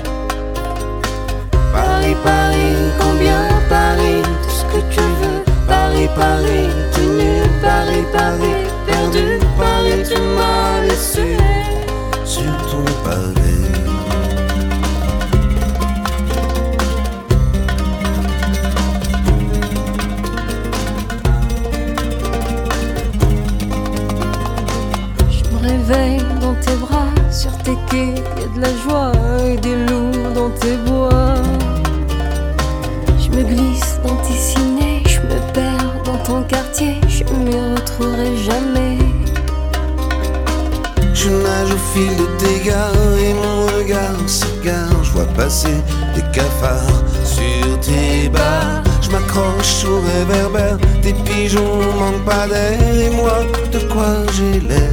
Paris, Paris, combien Paris, tout ce que tu veux. Paris, Paris, tu nul, Paris, Paris, perdu, Paris tu m'as laissé sur ton pavé. Réveille dans tes bras, sur tes quais, y a de la joie et des loups dans tes bois. Je me glisse dans tes cinés, je me perds dans ton quartier, je m'y retrouverai jamais. Je nage au fil de tes gares et mon regard s'égare. Je vois passer des cafards sur tes bars. Je m'accroche au réverbère, tes pigeons manquent pas d'air. Et moi, de quoi j'ai l'air?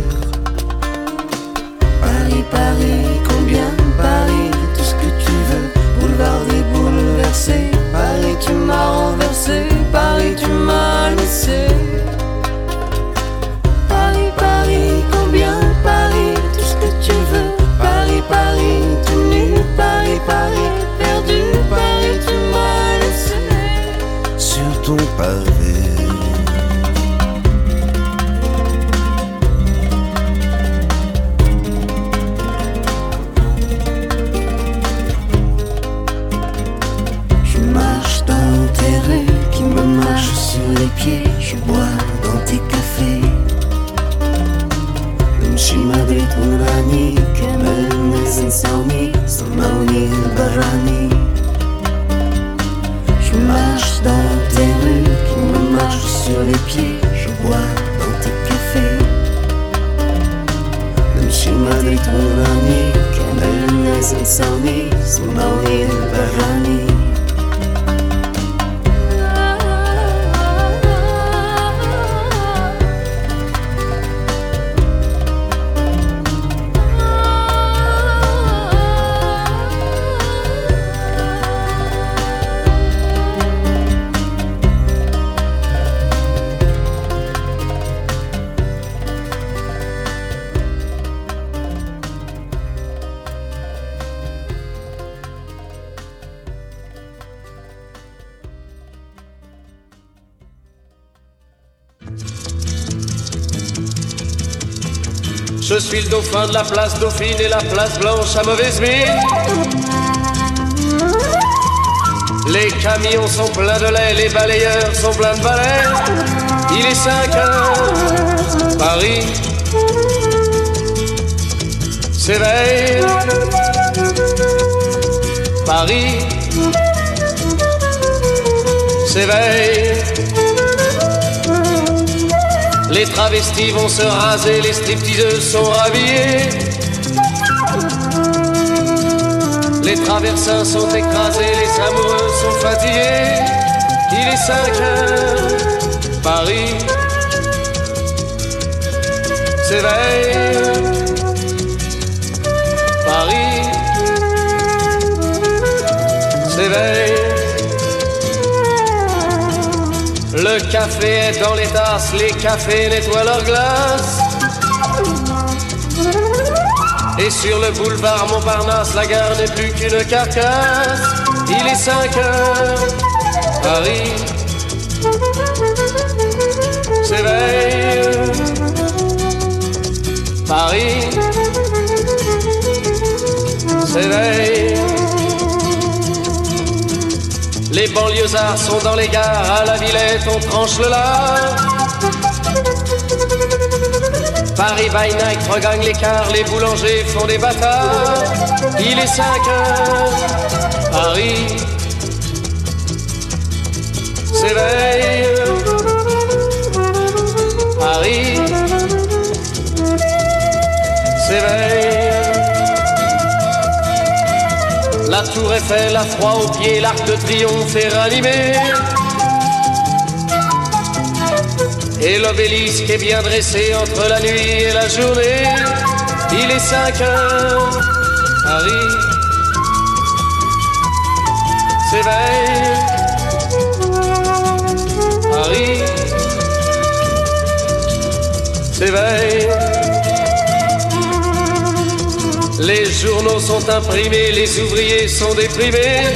Paris, Paris, combien Paris, tout ce que tu veux. Boulevard des bouleversés, Paris tu m'as renversé, Paris tu m'as laissé. Paris, Paris, combien Paris, tout ce que tu veux. Paris, Paris, tu nul, Paris, Paris, perdu, Paris tu m'as laissé sur ton pavé. Qui me marche sur les pieds, je bois dans tes cafés. نمشي لمدريد ونراني كامل الناس نساوني سمعوني البراني. Je marche dans tes rues, qui me marche sur les pieds, je bois dans tes cafés. نمشي لمدريد ونراني كامل الناس نساوني سمعوني البراني. Je suis le dauphin de la place Dauphine et la place Blanche à mauvaise mine. Les camions sont pleins de lait, les balayeurs sont pleins de balais. Il est 5 heures, Paris s'éveille. Paris s'éveille. Les travestis vont se raser, les stripteaseuses sont rhabillées. Les traversins sont écrasés, les amoureux sont fatigués. Il est 5 heures, Paris s'éveille. Paris s'éveille. Le café est dans les tasses, les cafés nettoient leurs glaces. Et sur le boulevard Montparnasse, la gare n'est plus qu'une carcasse. Il est 5 heures, Paris s'éveille. Paris s'éveille. Les banlieusards sont dans les gares, à la Villette on tranche le lard. Paris by night regagne l'écart, les boulangers font des bâtards. Il est 5 heures, Paris s'éveille. Paris s'éveille. La tour Eiffel a froid aux pieds, l'arc de triomphe est ranimé. Et l'obélisque est bien dressé entre la nuit et la journée. Il est 5 heures, Paris s'éveille. Paris s'éveille. Les journaux sont imprimés, les ouvriers sont déprimés.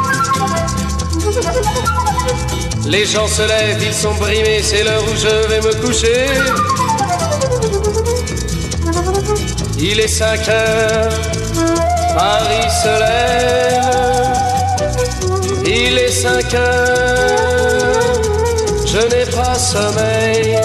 Les gens se lèvent, ils sont brimés, c'est l'heure où je vais me coucher. Il est 5 heures, Paris se lève. Il est 5 heures, je n'ai pas sommeil.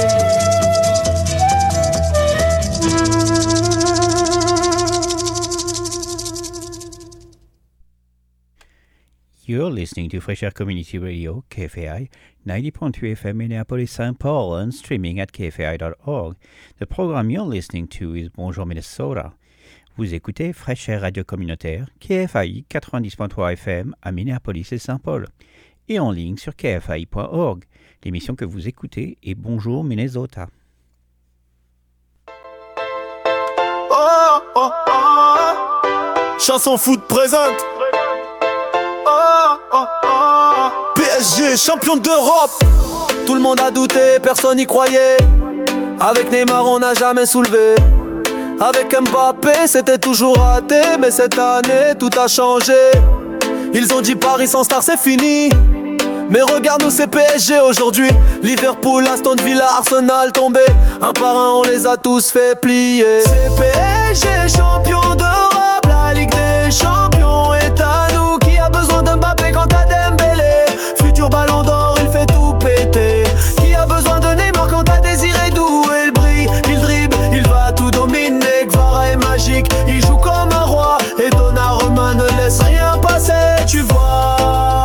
You're listening to Fresh Air Community Radio, KFAI, 90.3 FM Minneapolis, St. Paul, and streaming at kfai.org. The program you're listening to is Bonjour Minnesota. Vous écoutez Fresh Air Radio Communautaire, KFAI 90.3 FM à Minneapolis et St. Paul, et en ligne sur kfai.org. L'émission que vous écoutez est Bonjour Minnesota. Oh, oh, oh. Chanson foot présente. PSG, champion d'Europe. Tout le monde a douté, personne n'y croyait. Avec Neymar on n'a jamais soulevé. Avec Mbappé c'était toujours raté. Mais cette année tout a changé. Ils ont dit Paris sans star c'est fini. Mais regarde nous c'est PSG aujourd'hui. Liverpool, Aston Villa, Arsenal tombé. Un par un on les a tous fait plier. C'est PSG champion d'Europe. La Ligue des champions est à nous. Qui a besoin d'Mbappé quand t'as Dembélé? Futur ballon d'or il fait tout péter. Qui a besoin de Neymar quand t'as Désiré Doué? Il brille, il dribble, il va tout dominer. Kvara est magique, il joue comme un roi. Et Donnarumma ne laisse rien passer, tu vois.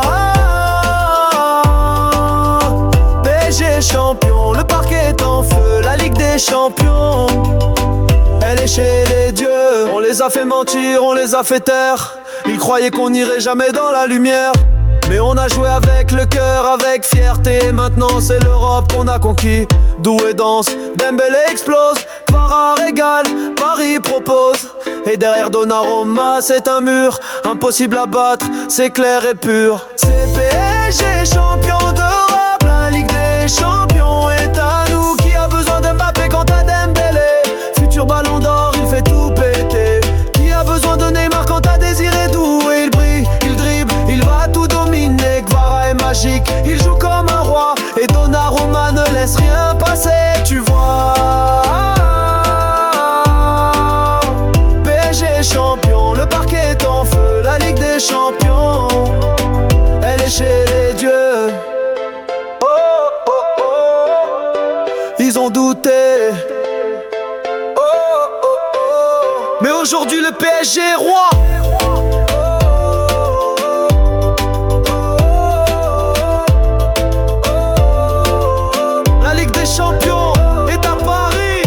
PSG champion, le parquet est en feu. La Ligue des champions, elle est chez les dieux. On les a fait mentir, on les a fait taire. Ils croyaient qu'on n'irait jamais dans la lumière. Mais on a joué avec le cœur, avec fierté. Maintenant c'est l'Europe qu'on a conquis. Doué danse, Dembélé explose. Kvara régale, Paris propose. Et derrière Donnarumma c'est un mur. Impossible à battre, c'est clair et pur. C'est PSG champion d'Europe. La Ligue des champions est à nous. Qui a besoin d'Mbappé quand t'as Dembélé? Futur ballon d'or il fait tout péter. Qui a besoin de Neymar quand t'as Désiré Doué? Il brille, il dribble, il va tout dominer. Kvara est magique, il joue comme un roi. Et Donnarumma ne laisse rien passer, tu vois. ils ont douté. Oh, oh, oh. Mais aujourd'hui le PSG est roi. La Ligue des Champions est à Paris.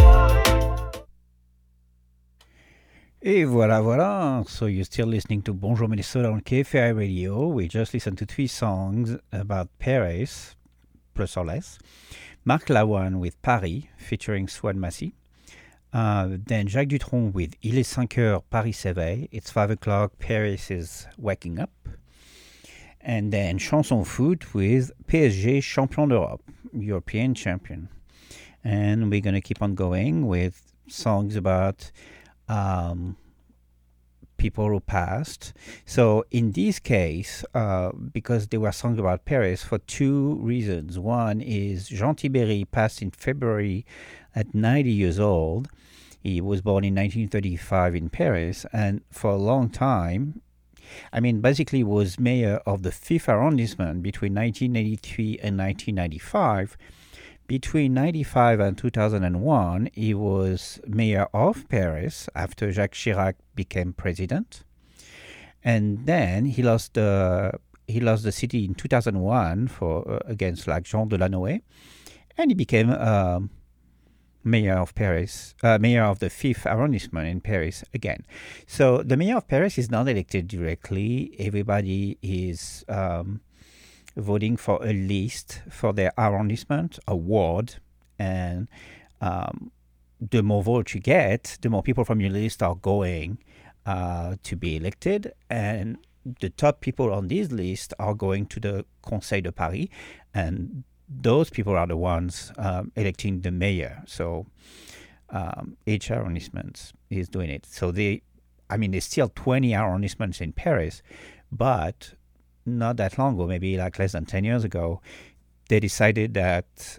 Et voilà. So you're still listening to Bonjour Minnesota on KFI Radio. We just listened to 3 songs about Paris, plus or less. Marc Lavoine with Paris, featuring Swan Massey. Then Jacques Dutronc with Il est 5 heures, Paris s'éveille. It's 5 o'clock, Paris is waking up. And then Chanson Foot with PSG Champion d'Europe, European champion. And we're going to keep on going with songs about people who passed. So in this case, because they were songs about Paris for 2 reasons. One is Jean Tibéry passed in February at 90 years old. He was born in 1935 in Paris, and for a long time, basically was mayor of the 5th arrondissement between 1983 and 1995. Between 1995 and 2001, he was mayor of Paris after Jacques Chirac became president. And then he lost the city in 2001 against Jean Delanoë, and he became mayor of Paris, mayor of the 5th arrondissement in Paris again. So the mayor of Paris is not elected directly. Everybody is voting for a list for their arrondissement, a ward, and the more votes you get, the more people from your list are going to be elected, and the top people on this list are going to the Conseil de Paris, and those people are the ones electing the mayor. So each arrondissement is doing it. So there's still 20 arrondissements in Paris, but not that long ago, maybe less than 10 years ago, they decided that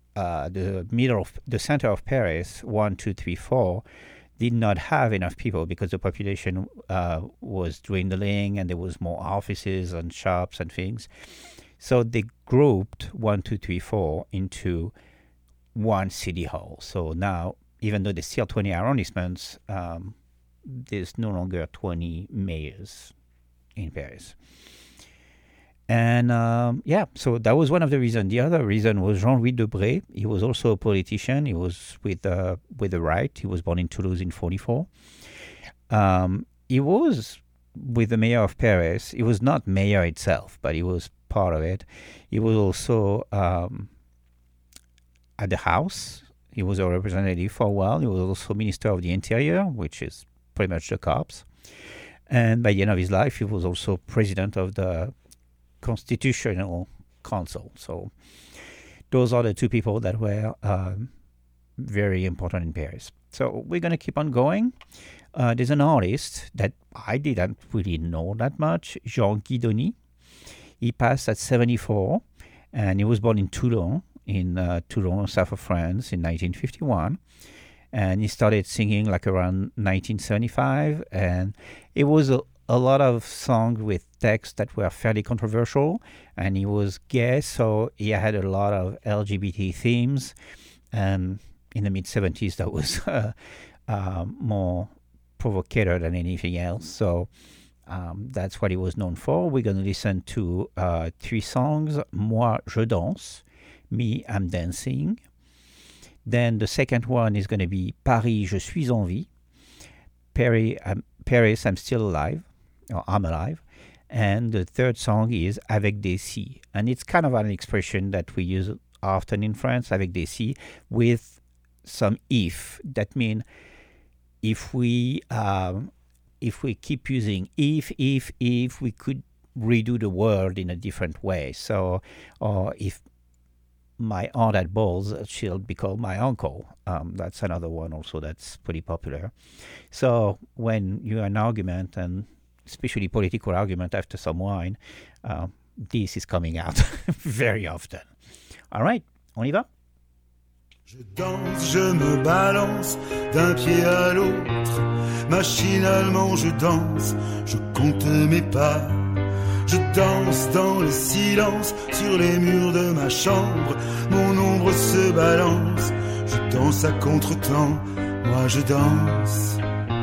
the center of Paris, 1, 2, 3, 4, did not have enough people because the population was dwindling and there was more offices and shops and things. So they grouped 1, 2, 3, 4 into one city hall. So now, even though there's still 20 arrondissements, there's no longer 20 mayors in Paris. And so that was one of the reasons. The other reason was Jean-Louis Debré. He was also a politician. He was with the right. He was born in Toulouse in 1944. He was with the mayor of Paris. He was not mayor itself, but he was part of it. He was also at the House. He was a representative for a while. He was also Minister of the Interior, which is pretty much the cops. And by the end of his life, he was also president of the Constitutional Council. So those are the 2 people that were very important in Paris. So we're going to keep on going. There's an artist that I didn't really know that much, Jean Guidoni. He passed at 74, and he was born in Toulon, south of France, in 1951. And he started singing around 1975, and it was a lot of songs with texts that were fairly controversial, and he was gay, so he had a lot of LGBT themes. And in the mid-70s, that was more provocateur than anything else. So that's what he was known for. We're going to listen to 3 songs. Moi, je danse. Me, I'm dancing. Then the second one is going to be Paris, je suis en vie. Paris, I'm still alive. Or I'm alive. And the third song is Avec des si. And it's kind of an expression that we use often in France, avec des si, with some if. That means if we keep using if, we could redo the word in a different way. So, or if my aunt had balls, she'll be called my uncle. That's another one also that's pretty popular. So when you have an argument, and especially political argument after some wine, this is coming out very often. All right, on y va? Je danse, je me balance d'un pied à l'autre. Machinalement je danse, je compte mes pas. Je danse dans le silence sur les murs de ma chambre. Mon ombre se balance, danse à contre-temps, moi je danse.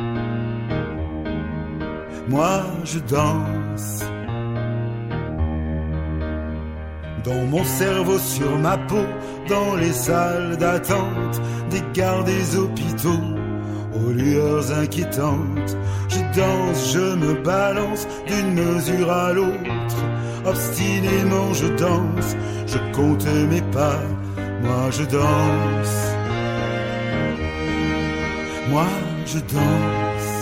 Moi je danse. Dans mon cerveau, sur ma peau, dans les salles d'attente, des gares, des hôpitaux, aux lueurs inquiétantes, je danse, je me balance d'une mesure à l'autre. Obstinément je danse, je compte mes pas, moi je danse. Moi je danse.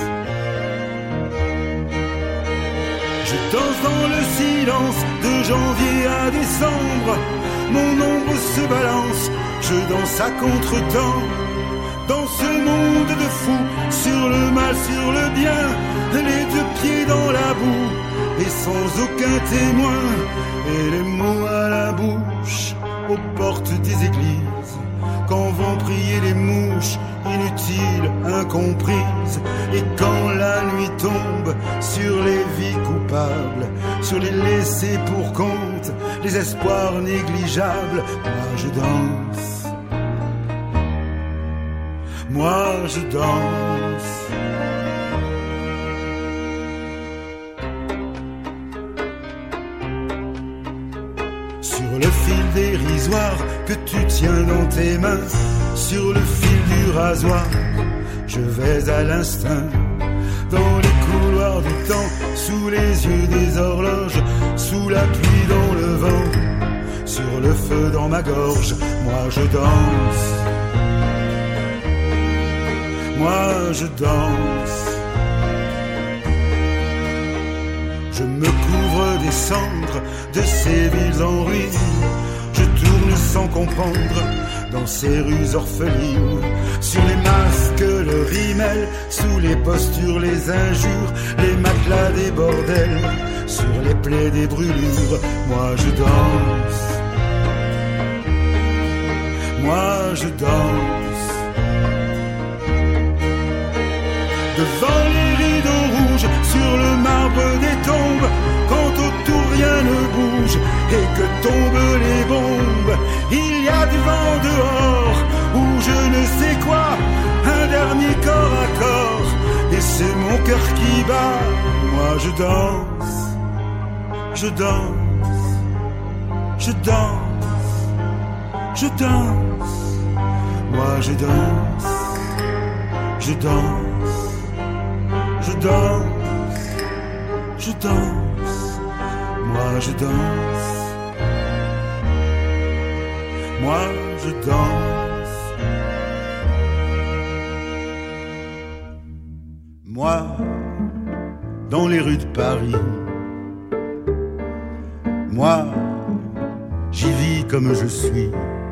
Je danse dans le silence de janvier à décembre. Mon ombre se balance, je danse à contre-temps. Dans ce monde de fous, sur le mal, sur le bien, les deux pieds dans la boue, et sans aucun témoin, et les mots à la bouche, aux portes des églises, quand vont prier les mouches, inutiles, incomprises, et quand la nuit tombe sur les vies coupables, sur les laissés pour compte, les espoirs négligeables, moi je danse. Moi je danse. Sur le fil dérisoire que tu tiens dans tes mains, sur le fil du rasoir, je vais à l'instinct. Dans les couloirs du temps, sous les yeux des horloges, sous la pluie dans le vent, sur le feu dans ma gorge, moi je danse. Moi je danse. Je me couvre des cendres de ces villes en ruine. Je tourne sans comprendre dans ces rues orphelines. Sur les masques, le rimel, sous les postures, les injures, les matelas des bordels, sur les plaies des brûlures, moi je danse. Moi je danse. Devant les rideaux rouges, sur le marbre des tombes, quand autour rien ne bouge et que tombent les bombes, il y a du vent dehors, ou je ne sais quoi, un dernier corps à corps, et c'est mon cœur qui bat, moi je danse, je danse, je danse, je danse, moi je danse, je danse. Je danse, je danse, moi je danse, moi je danse, moi dans les rues de Paris, moi j'y vis comme je suis,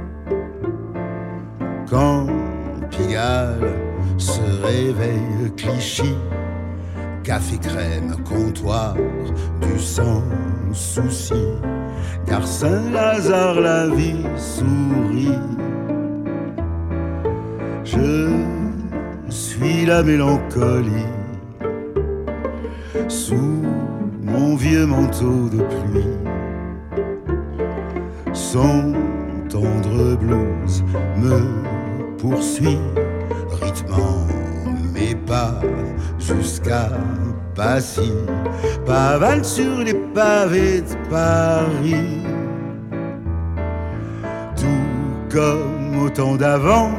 quand Pigalle se réveille Clichy, café crème, comptoir, du sans souci, car Saint-Lazare la vie sourit. Je suis la mélancolie, sous mon vieux manteau de pluie. Son tendre blues me poursuit, rythmant mes pas jusqu'à Passy, pavane sur les pavés de Paris. Tout comme au temps d'avant,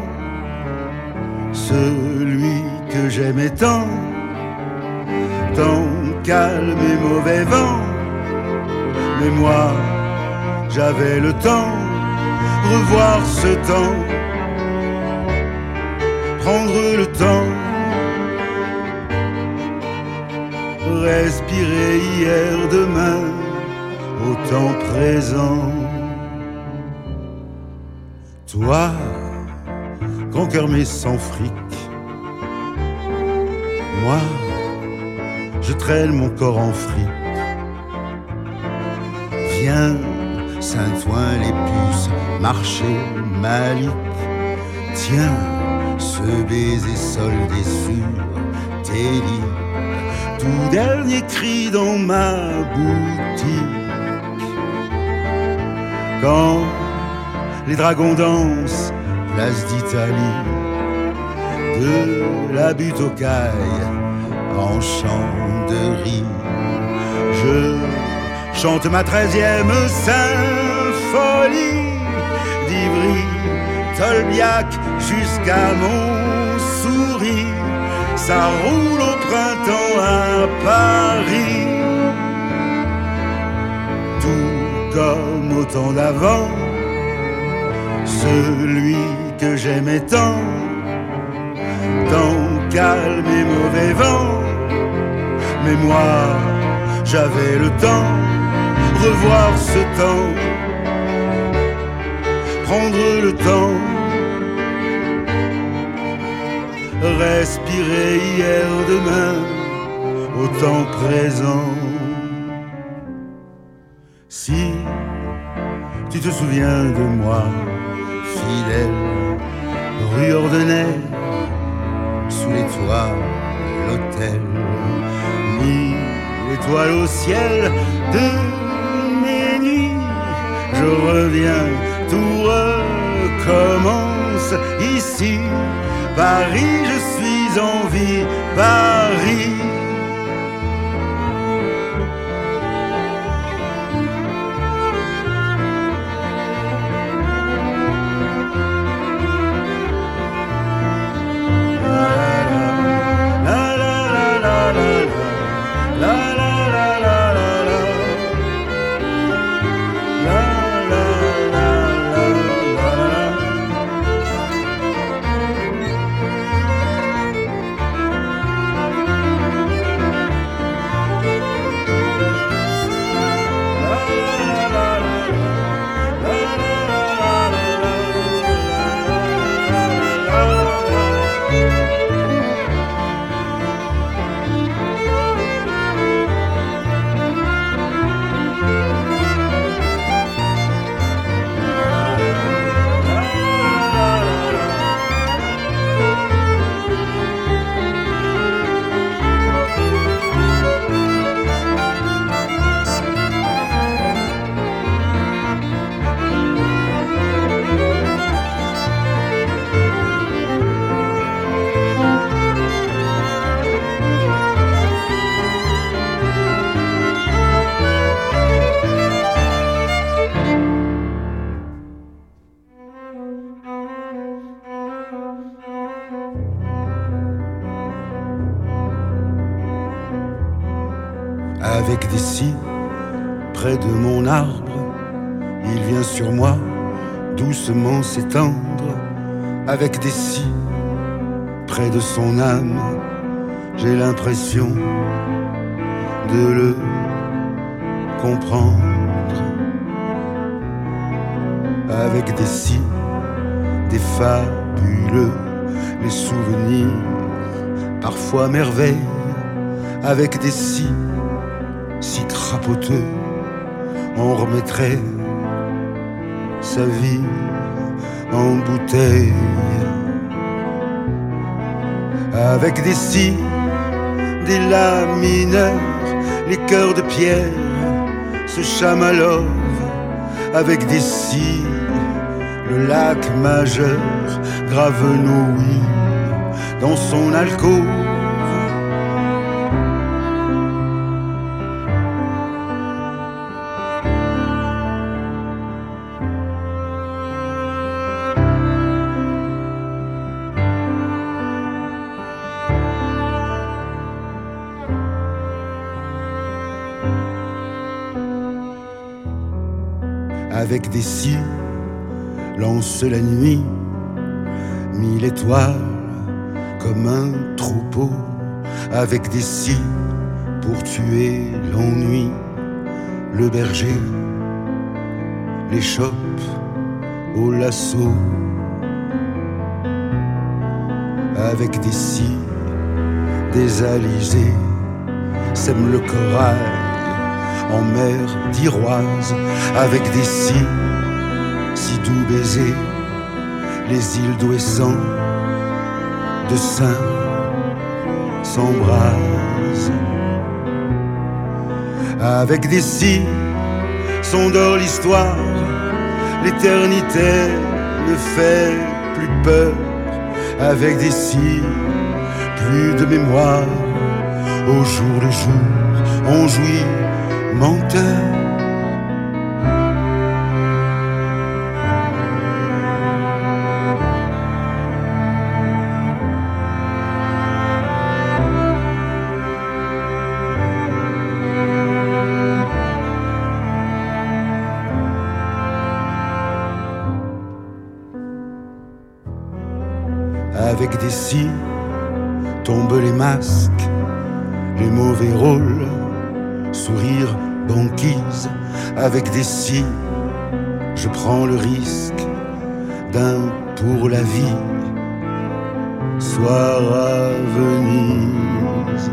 celui que j'aimais tant, tant calme et mauvais vent. Mais moi, j'avais le temps, revoir ce temps, prendre le temps, respirer hier, demain, au temps présent. Toi, grand cœur mais sans fric, moi, je traîne mon corps en fric. Viens, Saint-Ouen, les puces, marcher Malik. Tiens, ce baiser soldé sur tes lits, tout dernier cri dans ma boutique. Quand les dragons dansent place d'Italie, de la butte aux cailles en chant de riz. Je chante ma 13e symphonie, d'Ivry, Tolbiac jusqu'à Montsouris. Ça roule au printemps à Paris, tout comme au temps d'avant, celui que j'aimais tant, dans calme et mauvais vent. Mais moi, j'avais le temps, revoir ce temps, prendre le temps, respirer hier, demain, au temps présent. Si tu te souviens de moi, fidèle, rue Ordenay, sous les toits de l'hôtel, mis l'étoile au ciel de mes nuits, je reviens, tout recommence ici. Paris, je suis en vie, Paris. Avec des scies près de mon arbre, il vient sur moi doucement s'étendre. Avec des scies près de son âme, j'ai l'impression de le comprendre. Avec des scies, des fabuleux, les souvenirs, parfois merveilles. Avec des scies si crapoteux, on remettrait sa vie en bouteille. Avec des scies, des la mineur, les cœurs de pierre se chamalowent. Avec des scies, le lac majeur grave nos oui dans son alcôve. Avec des scies, lance la nuit, 1000 étoiles comme un troupeau. Avec des scies, pour tuer l'ennui, le berger les chope au lasso. Avec des scies, des alizés sèment le corail en mer d'Iroise. Avec des scies, si doux baisers, les îles d'Ouessant de Saint s'embrasent. Avec des scies, s'endort l'histoire, l'éternité ne fait plus de peur, avec des cils, plus de mémoire. Au jour le jour, on jouit menteur. Avec des cils tombent les masques, les mauvais rôles, sourire, banquise. Avec des cils, je prends le risque d'un pour la vie, soir à Venise.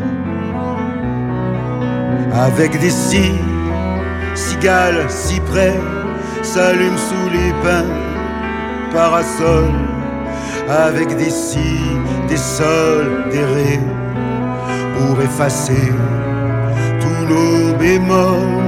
Avec des cils, cigales, cyprès, s'allument sous les pins, parasols. Avec des si, des sols, des ré, pour effacer tous nos bémols.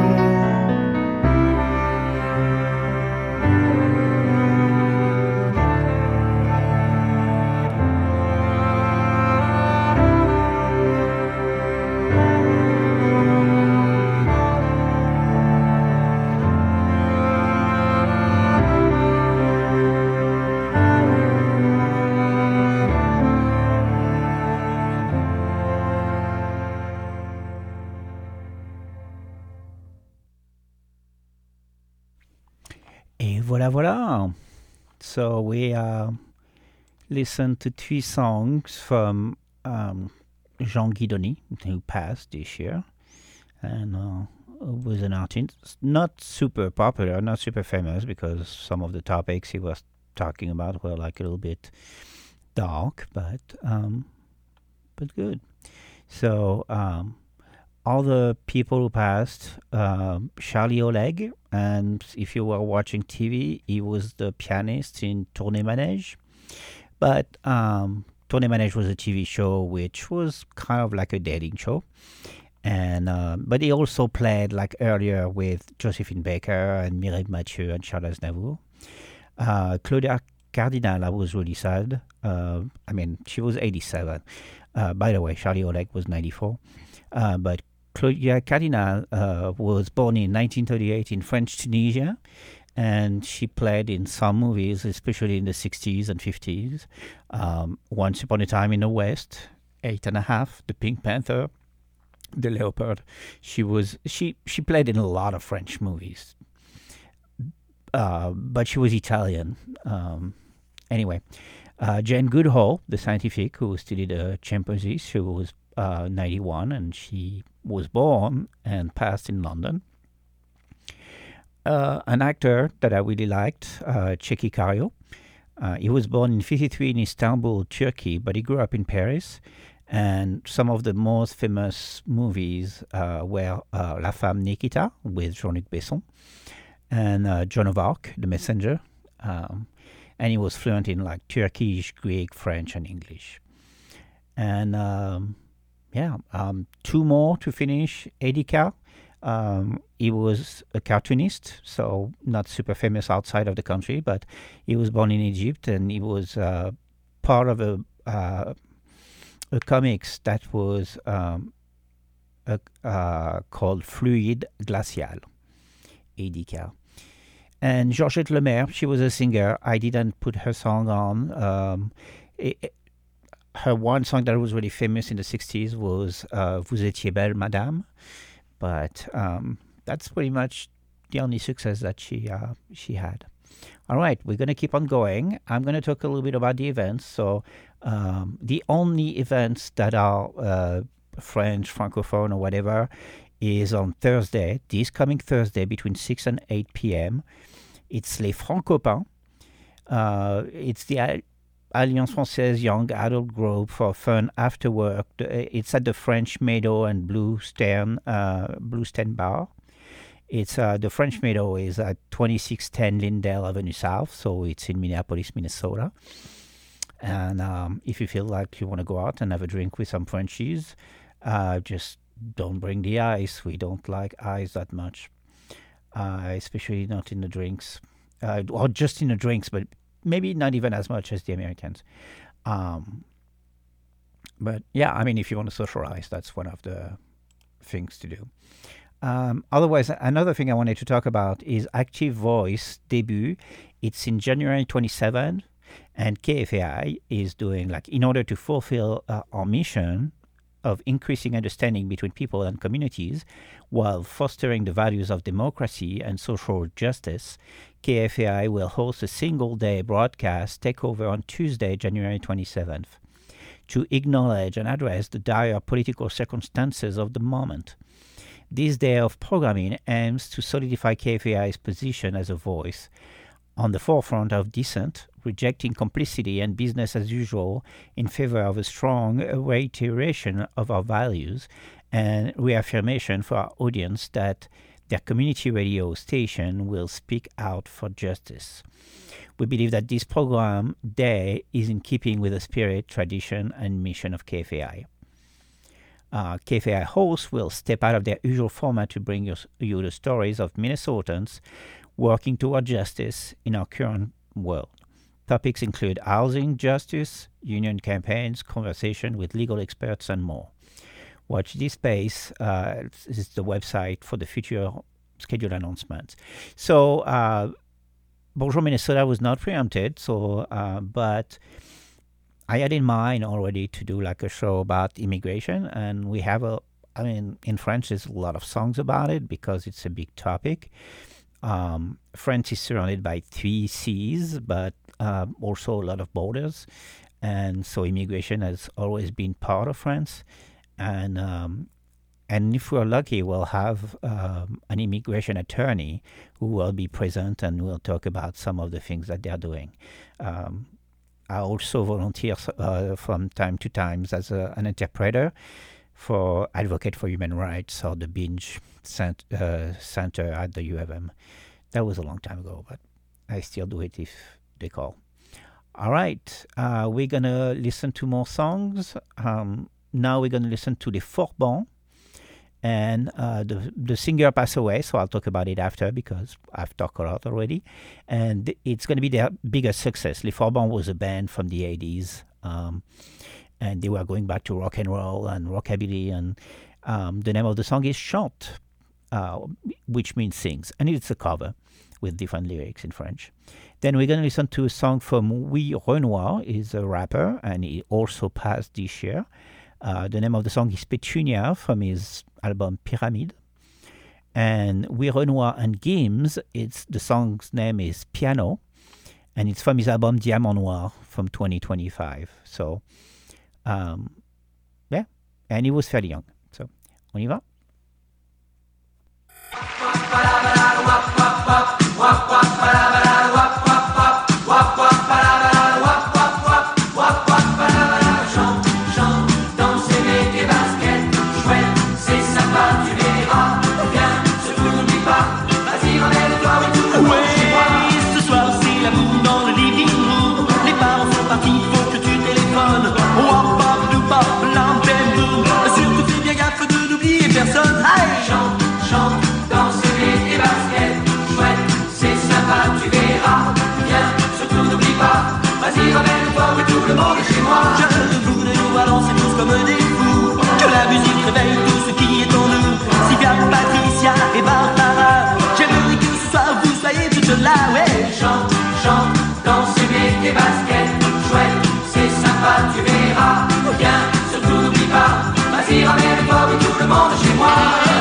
Voilà. So we listened to 3 songs from Jean Guidoni, who passed this year, and was an artist not super popular, not super famous, because some of the topics he was talking about were like a little bit dark, but good. So all the people who passed, Charlie Oleg, and if you were watching TV, he was the pianist in Tournée Manège. But Tournée Manège was a TV show which was kind of like a dating show. And but he also played like earlier with Josephine Baker and Mireille Mathieu and Charles Aznavour. Claudia Cardinal, I was really sad. I mean, she was 87. By the way, Charlie Oleg was 94. But Claudia Cardinal was born in 1938 in French Tunisia, and she played in some movies, especially in the 60s and 50s. Once Upon a Time in the West, 8½, The Pink Panther, The Leopard. She played in a lot of French movies, but she was Italian. Anyway, Jane Goodall, the scientific who studied chimpanzees, she was 91, and she was born and passed in London. An actor that I really liked, Çeki Karyo. He was born in 1953 in Istanbul, Turkey, but he grew up in Paris. And some of the most famous movies were La Femme Nikita with Jean-Luc Besson and Joan of Arc, The Messenger. And he was fluent in like Turkish, Greek, French, and English. And 2 more to finish. Eddie Carr. He was a cartoonist, so not super famous outside of the country, but he was born in Egypt, and he was part of a comics that was called Fluide Glacial, Eddie Carr. And Georgette Lemaire, she was a singer. I didn't put her song on. Her one song that was really famous in the 60s was Vous étiez belle, madame. But that's pretty much the only success that she had. All right, we're going to keep on going. I'm going to talk a little bit about the events. So the only events that are French, Francophone, or whatever is on Thursday, this coming Thursday between 6 and 8 p.m. It's Les Francopains. It's the Alliance Française Young Adult Group for fun after work. It's at the French Meadow and Blue Stern Bar. It's the French Meadow is at 2610 Lindale Avenue South, so it's in Minneapolis, Minnesota. And if you feel like you want to go out and have a drink with some Frenchies, just don't bring the ice. We don't like ice that much, especially not in the drinks, or just in the drinks. But maybe not even as much as the Americans. But yeah, I mean, if you want to socialize, that's one of the things to do. Otherwise, another thing I wanted to talk about is Active Voice debut. It's in January 27, and KFAI is doing, like, in order to fulfill our mission of increasing understanding between people and communities while fostering the values of democracy and social justice, KFAI will host a single-day broadcast takeover on Tuesday, January 27th, to acknowledge and address the dire political circumstances of the moment. This day of programming aims to solidify KFAI's position as a voice on the forefront of dissent, rejecting complicity and business as usual in favor of a strong reiteration of our values and reaffirmation for our audience that their community radio station will speak out for justice. We believe that this program day is in keeping with the spirit, tradition, and mission of KFAI. KFAI hosts will step out of their usual format to bring you the stories of Minnesotans working toward justice in our current world. Topics include housing justice, union campaigns, conversation with legal experts, and more. Watch this space. This is the website for the future scheduled announcements. So, Bonjour Minnesota was not preempted, but I had in mind already to do like a show about immigration, and we have in French there's a lot of songs about it because it's a big topic. France is surrounded by 3 seas, but also a lot of borders, and so immigration has always been part of France. And if we're lucky, we'll have an immigration attorney who will be present and will talk about some of the things that they're doing. I also volunteer from time to time as an interpreter for Advocate for Human Rights or the Binge Center at the U of M. That was a long time ago, but I still do it if they call. All right, we're going to listen to more songs. Now we're going to listen to Les Forbans. And the singer passed away, so I'll talk about it after because I've talked a lot already. And it's going to be their biggest success. Les Forbans was a band from the 80s, and they were going back to rock and roll and rockabilly. And the name of the song is Chante, which means sings. And it's a cover with different lyrics in French. Then we're going to listen to a song from Oui Renoir. He's a rapper, and he also passed this year. The name of the song is Petunia from his album Pyramid. And Oui Renoir and Gims, the song's name is Piano, and it's from his album Diamant Noir from 2025. So, yeah, and he was fairly young. So, on y va. Je voudrais nous balancer tous comme des fous, que la musique réveille tout ce qui est en nous. Sylvia, Patricia et Barbara, j'aimerais que ce soir vous soyez toutes là, ouais. Chante, chante, danse, mets tes baskets, chouette, c'est sympa, tu verras. Viens, surtout n'oublie pas, vas-y ramène-toi, mais tout le monde chez moi.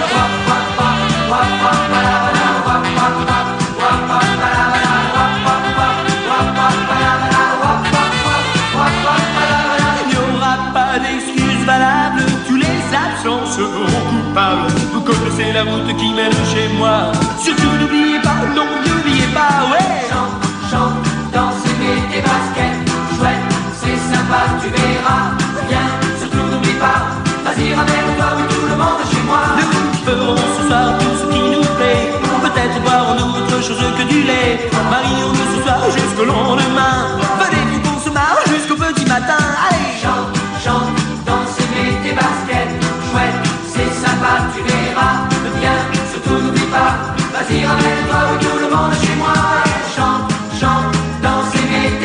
Seront coupables. Vous connaissez la route qui mène chez moi. Surtout n'oubliez pas, non, n'oubliez pas, ouais. Chante, chante, danse, mets tes baskets, chouette, c'est sympa, tu verras. Viens, surtout n'oublie pas, vas-y ramène-toi, mais tout le monde chez moi. Nous ferons ce soir tout ce qui nous plaît. Peut-être boire en autre chose que du lait. Marions-nous ce soir jusqu'au lendemain. Venez qu'on se marre jusqu'au petit matin. Allez, chante, chante, danse, mets tes baskets, chouette, c'est sympa, tu verras. Viens, surtout n'oublie pas, vas-y ramène-toi, tout le monde chez moi. Chante, chante, danse, mets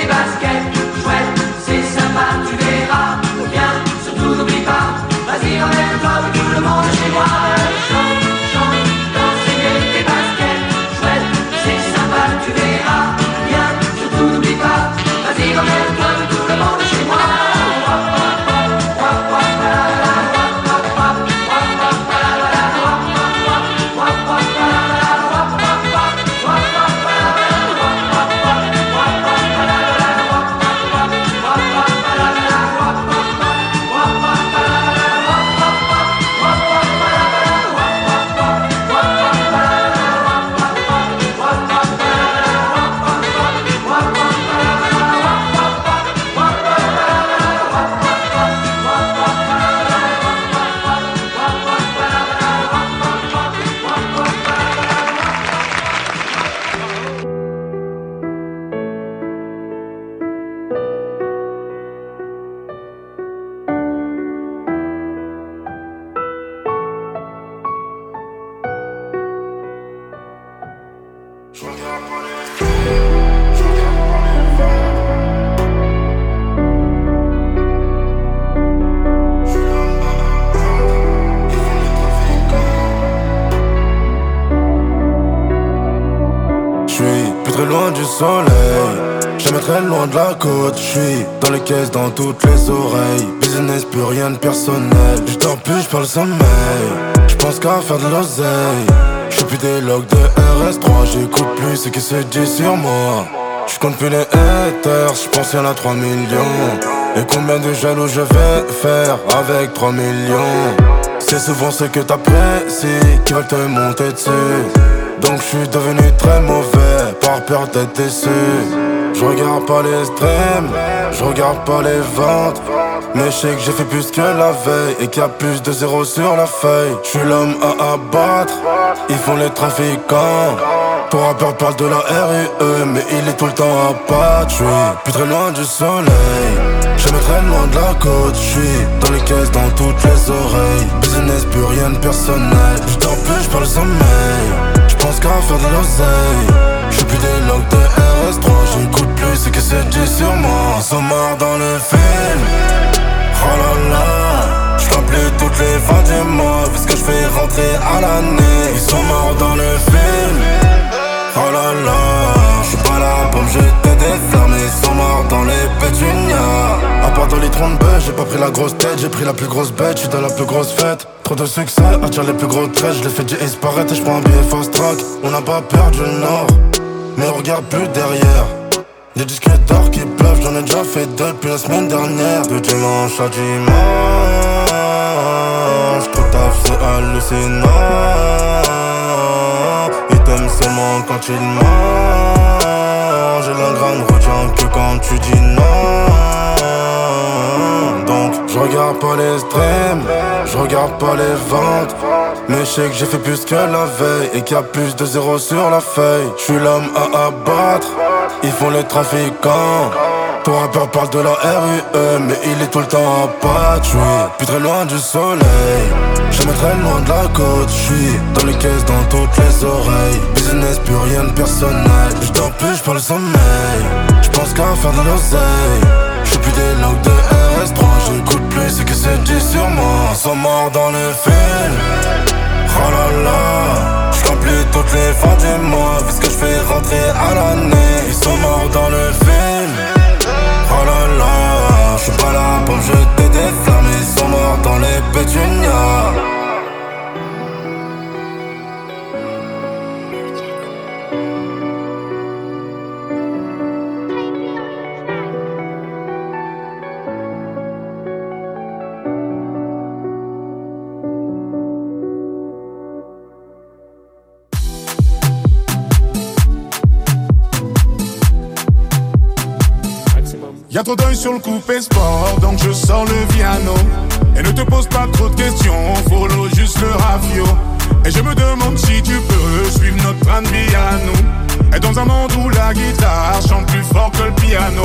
soleil. Jamais très loin de la côte, j'suis dans les caisses, dans toutes les oreilles. Business, plus rien de personnel. J'dors plus, j'parle sommeil. J'pense qu'à faire de l'oseille. J'fais plus des logs de RS3. J'écoute plus ce qui se dit sur moi. J'compte plus les haters, j'pense y'en a 3 millions. Et combien de jaloux je vais faire avec 3 millions? C'est souvent ceux que t'apprécies qui veulent te monter dessus. Donc j'suis devenu très mauvais par peur d'être déçu. J'regarde pas les streams, j'regarde pas les ventes. Mais j'sais que j'ai fait plus que la veille et qu'il y a plus de zéro sur la feuille. J'suis l'homme à abattre, ils font les trafiquants. Ton rappeur parle de la RUE, mais il est tout le temps à battre. J'suis plus très loin du soleil, jamais très loin de la côte. J'suis dans les caisses, dans toutes les oreilles. Business, plus rien de personnel. J'dors plus, j'parle sommeil. J'pense qu'à faire de l'oseille. J'fais plus des logs de RS3. J'écoute plus ce que c'est dit sur moi. Ils sont morts dans le film. Oh là là, j't'en plus toutes les fins du mois. Vu ce que j'fais rentrer à l'année. Ils sont morts dans le film. Oh là là, j'suis pas là pour me jeter des fleurs, mais ils sont morts dans les pétunias. À part dans les 30 bœufs, j'ai pas pris la grosse tête, j'ai pris la plus grosse bête, j'suis dans la plus grosse fête. Trop de succès, attire les plus gros traits, j'les fais disparaître et j'prends un billet fast track. On n'a pas perdu le nord, mais on regarde plus derrière. Des disques d'or qui pleuvent, j'en ai déjà fait deux depuis la semaine dernière. De dimanche à dimanche, trop taf c'est hallucinant. Ils t'aiment seulement quand ils mangent. J'ai la grande retiens que quand tu dis non. Donc j'regarde pas les streams, j'regarde pas les ventes. Mais j'sais que j'ai fait plus que la veille et qu'il y a plus de zéro sur la feuille. J'suis l'homme à abattre, ils font les trafiquants. Ton rappeur parle de la RUE, mais il est tout le temps à battre. J'suis plus très loin du soleil, jamais très loin de la côte. J'suis dans les caisses, dans toutes les oreilles. Business, plus rien de personnel. J'dors plus, j'parle sommeil. J'pense qu'à faire de l'oseille. J'fais plus des logs de RS3. J'écoute plus ce que c'est dit sur moi. Ils sont morts dans le film. Oh là là, j'compte plus toutes les fins du mois. Vu ce que j'fais rentrer à l'année. Ils sont morts dans le film. Oh là là, j'suis pas là pour me jeter des fleurs, mais ils sont morts dans les pétunias. Y'a trop d'œil sur le coupé sport, donc je sors le piano. Et ne te pose pas trop de questions, follow juste le rafio. Et je me demande si tu peux suivre notre train de vie à nous. Et dans un monde où la guitare chante plus fort que le piano.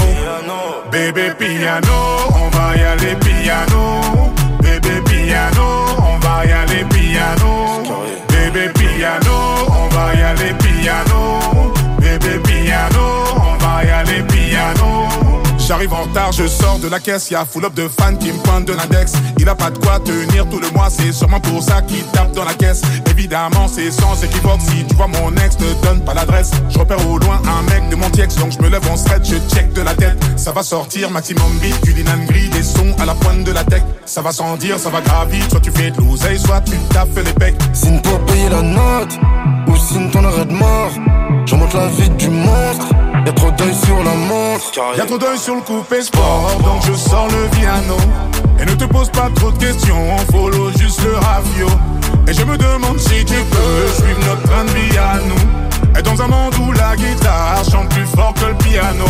Bébé piano, on va y aller piano. Bébé piano, on va y aller piano. Bébé piano, on va y aller piano. Bébé piano, on va y aller piano. J'arrive en retard, je sors de la caisse, y'a full up de fans qui me pointent de l'index. Il a pas de quoi tenir tout le mois, c'est sûrement pour ça qu'il tape dans la caisse. Évidemment c'est sans équivoque, si tu vois mon ex, te donne pas l'adresse. Je repère au loin un mec de mon tiex, donc je me lève en stretch, je check de la tête. Ça va sortir, maximum beat, du linan gris, des sons à la pointe de la tech. Ça va sans dire, ça va gravir, soit tu fais de l'oseille, soit tu taffes les pecs. Signe pour payer la note, ou signe ton arrêt de mort. Je remonte la vie du monstre, y'a trop d'œil sur la montre. Y'a trop d'œil sur le coupé sport, donc je sors le piano. Et ne te pose pas trop de questions, follow juste le rafio. Et je me demande si tu peux suivre notre train de vie à nous. Et dans un monde où la guitare chante plus fort que le piano.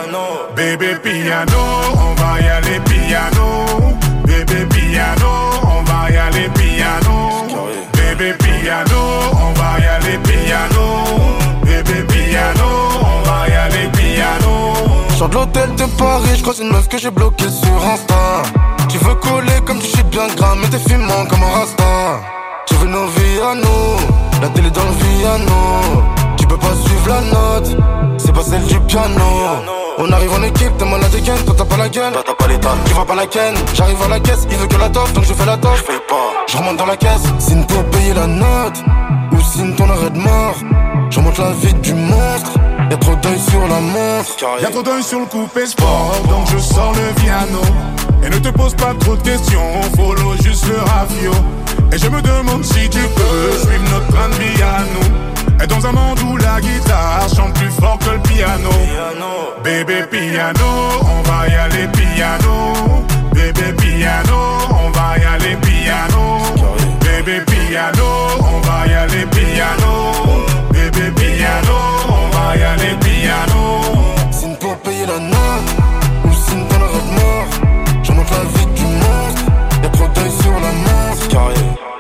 Bébé piano, on va y aller piano. Bébé piano, on va y aller piano. Bébé piano, on va y aller piano. Bébé piano, on va y aller piano. Sors de l'hôtel de Paris, j'croise une meuf que j'ai bloquée sur Insta. Tu veux coller comme tu sais bien gras, mais t'es fumant comme un rasta. Tu veux nos vies à nous, la télé dans le piano. Tu peux pas suivre la note, c'est pas celle du piano. On arrive en équipe, t'es mal à dégaine, toi t'as pas la gueule, t'as pas l'état, tu vois pas la ken. J'arrive à la caisse, il veut que la toffe, donc je fais la toffe. J'fais pas, je remonte dans la caisse. Signe pour payer la note, ou signe ton arrêt de mort. Je remonte la vie du monstre, Y'a trop d'œil sur la montre, y'a trop d'œil sur le coupé sport. Donc je sors le piano. Et ne te pose pas trop de questions, follow juste le rafio. Et je me demande si tu peux suivre notre train de vie à nous. Et dans un monde où la guitare chante plus fort que le piano. Bébé piano, on va y aller piano. Bébé piano, on va y aller piano. Bébé piano, on va y aller piano. Bébé piano, on va y aller piano. Signe pour payer la note, ou signe dans le rêve mort. Je monte la vie du monstre, y'a trop d'œil sur la montre. Carré.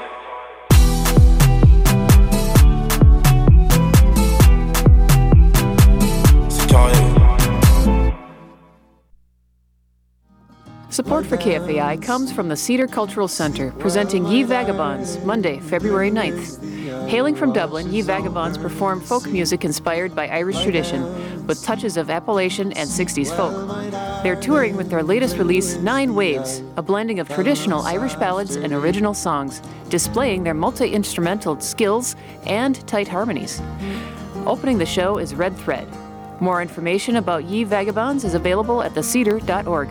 Support for KFAI comes from the Cedar Cultural Centre, presenting Ye Vagabonds, Monday, February 9th. Hailing from Dublin, Ye Vagabonds perform folk music inspired by Irish tradition, with touches of Appalachian and 60s folk. They're touring with their latest release, 9 Waves, a blending of traditional Irish ballads and original songs, displaying their multi-instrumental skills and tight harmonies. Opening the show is Red Thread. More information about Ye Vagabonds is available at thecedar.org.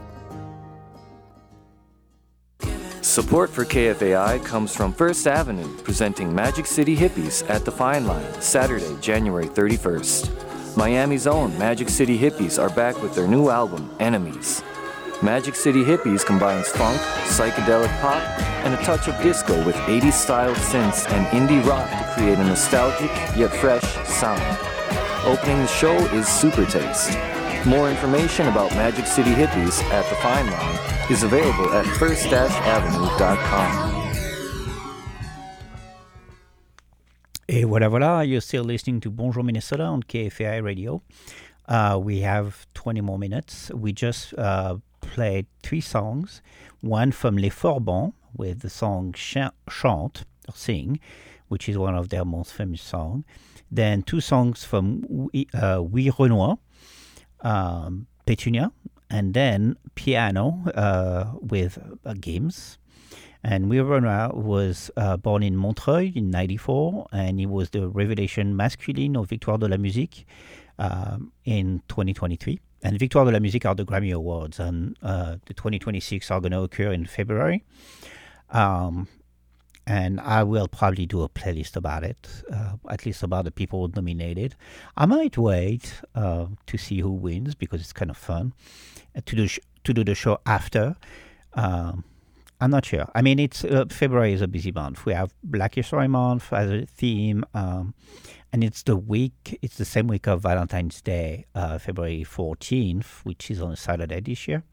Support for KFAI comes from First Avenue, presenting Magic City Hippies at the Fine Line, Saturday, January 31st. Miami's own Magic City Hippies are back with their new album, Enemies. Magic City Hippies combines funk, psychedelic pop, and a touch of disco with 80s-style synths and indie rock to create a nostalgic yet fresh sound. Opening the show is Super Taste. More information about Magic City Hippies at the Fine Line is available at first-avenue.com. Et voilà, you're still listening to Bonjour Minnesota on KFAI Radio. We have 20 more minutes. We just played 3 songs. One from Les Forbans with the song Chante, or Sing, which is one of their most famous songs. Then 2 songs from Oui Renoir, Petunia, and then Piano with Gims. And Oui Renoir was born in Montreuil in 1994, and he was the Révélation masculine of Victoire de la Musique in 2023. And Victoire de la Musique are the Grammy Awards, and the 2026 are going to occur in February. And I will probably do a playlist about it, at least about the people nominated. I might wait to see who wins, because it's kind of fun to do the show after. I'm not sure. I mean, it's February is a busy month. We have Black History Month as a theme, and it's the same week of Valentine's Day, February 14th, which is on a Saturday this year.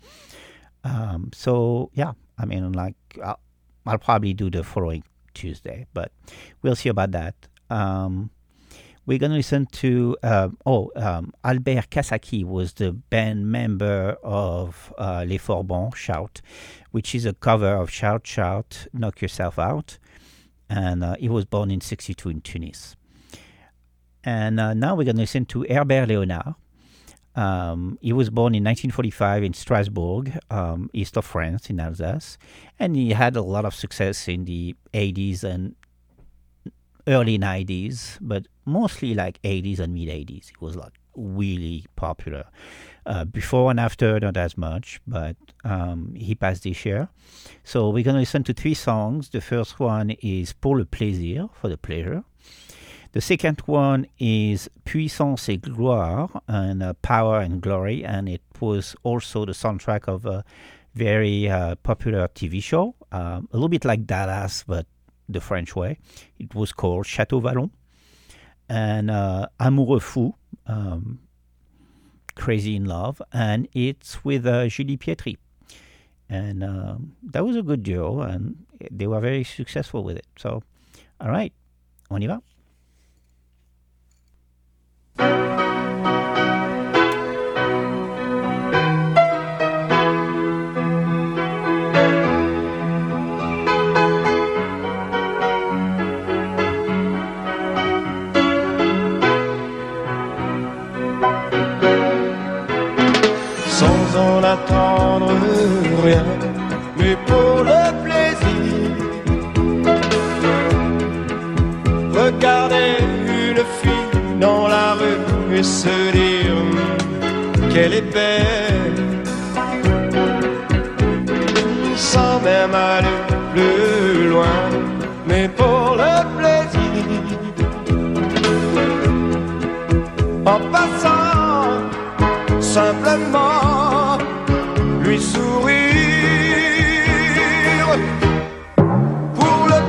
So yeah, I mean, like I'll probably do the following Tuesday, but we'll see about that. We're going to listen to Albert Kasaki was the band member of Les Forbans, Shout, which is a cover of Shout, Shout, Knock Yourself Out. And he was born in 1962 in Tunis. And now we're going to listen to Herbert Léonard. He was born in 1945 in Strasbourg, east of France, in Alsace. And he had a lot of success in the 80s and early 90s, but mostly like 80s and mid-80s. He was like really popular. Before and after, not as much, but he passed this year. So we're going to listen to 3 songs. The first one is Pour le plaisir, for the pleasure. The second one is Puissance et Gloire, and Power and Glory, and it was also the soundtrack of a very popular TV show, a little bit like Dallas, but the French way. It was called Château Vallon. And Amoureux Fou, Crazy in Love, and it's with Julie Pietri. And that was a good duo, and they were very successful with it. So, all right, on y va. Sans en attendre rien, mais pour le plaisir. Regarder une fille dans la rue et se dire qu'elle est belle, sans même aller plus loin, mais pour le plaisir, en passant simplement lui sourire. Pour le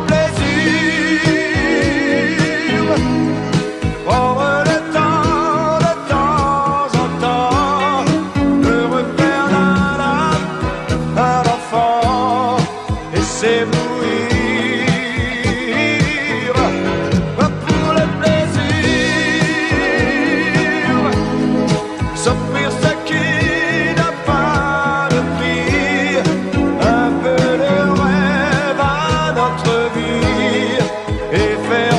plaisir, prendre le temps de temps en temps de refaire un enfant et s'éblouir. Pour le plaisir, s'offrir ce qui n'a pas de prix, un peu de rêve à notre vie et faire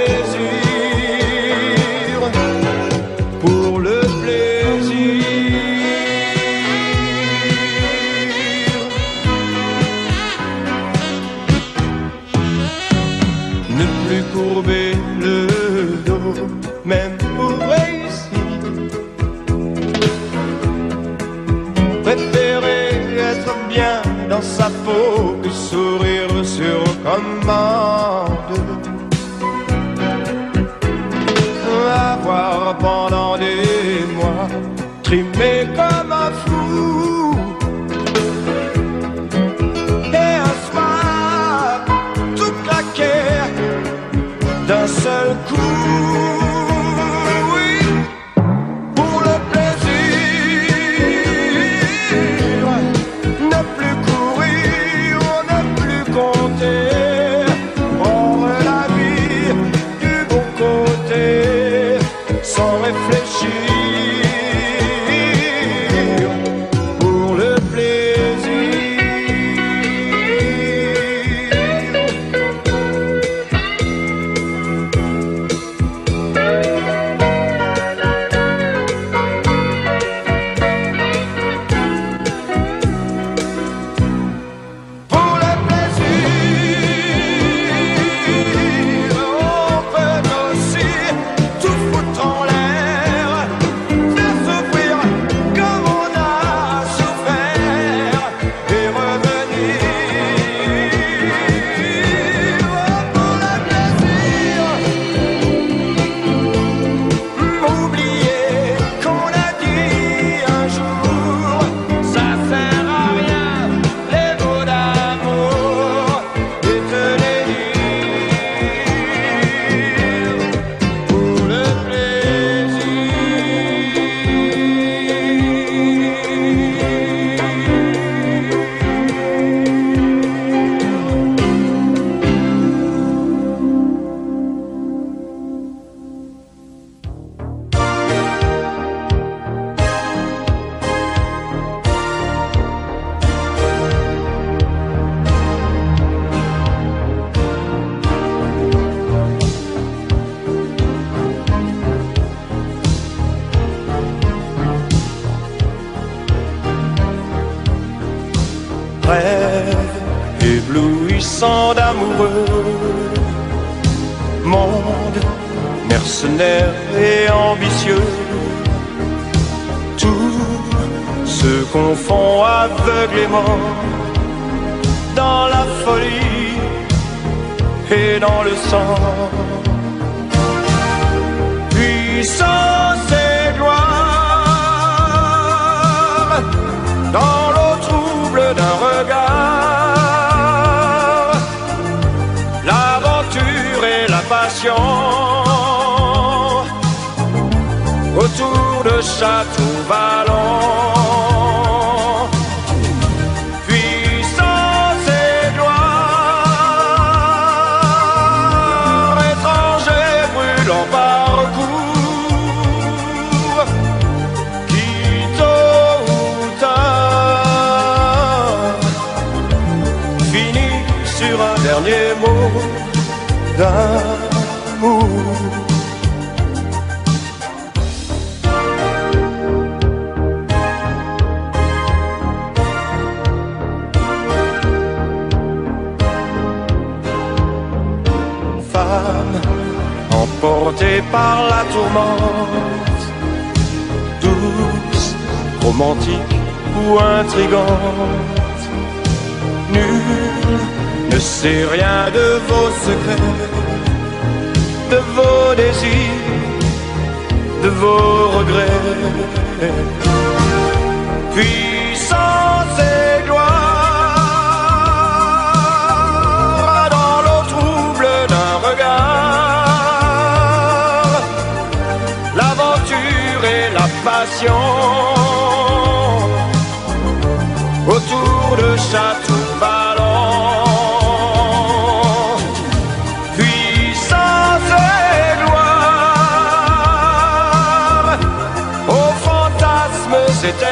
plaisir. Pour le plaisir, ne plus courber le dos, même pour réussir. Préférer être bien dans sa peau que sourire sur commande. Avoir pendant des mois trimé comme un fou, et un soir tout claquer d'un seul coup. Oui, pour le plaisir, ne plus courir, ne plus compter, prendre la vie du bon côté, sans réfléchir. Pour le plaisir, pour le plaisir, on peut aussi tout foutre en l'air, faire souffrir comme on a souffert et revenir. Pour le plaisir, oublier qu'on a dit un jour, ça sert à rien les mots d'amour, et te les dire. Pour le rêve éblouissant d'amoureux, monde mercenaire et ambitieux, tout se confond aveuglément dans la folie et dans le sang. Puissance et gloire dans l'eau trouble d'un regard, l'aventure et la passion autour de Château-Vallon. Puissance et gloire, étranger brûlant parcours, qui tôt ou tard finit sur un dernier mot d'amour. Femme emportée par la tourmente, romantique ou intrigante. Nul ne sait rien de vos secrets, de vos désirs, de vos regrets. Puissance et gloire dans l'eau trouble d'un regard, l'aventure et la passion autour de châteaux ballants. Puissance et gloire aux fantasmes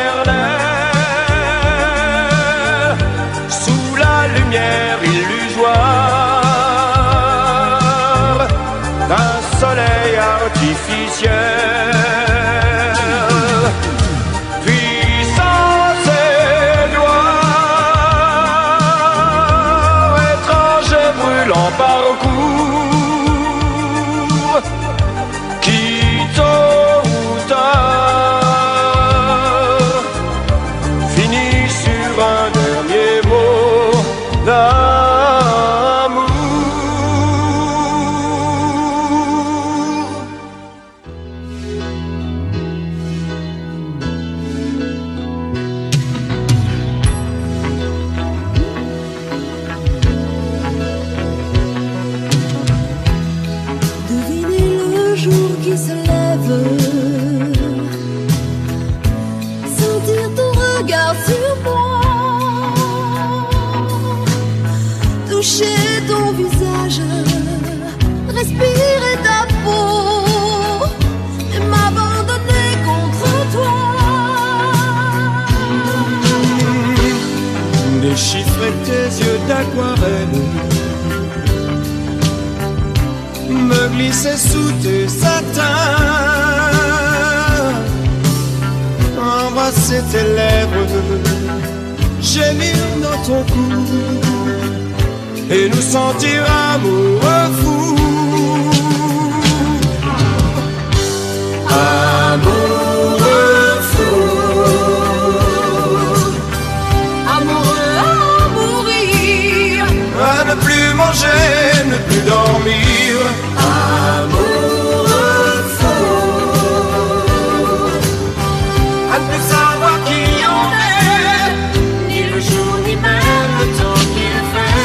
éternels, sous la lumière illusoire d'un soleil artificiel. Puissance et gloire, étrange et brûlant parcours, qui tôt ou tard finit sur un dernier mot d'amour. Devinez le jour qui se lève, sentir ton regard sur moi, toucher ton visage, respirer ta peau et m'abandonner contre toi. Déchiffrer tes yeux d'aquarelle, me glisser sous tes satins, embrasser tes lèvres, gémir dans ton cou et nous sentir amoureux fous. Amoureux fous, Amoureux à mourir, à ne plus manger, ne plus dormir. Amoureux fous, à ne plus savoir qui on est, ni le jour ni même le temps qu'il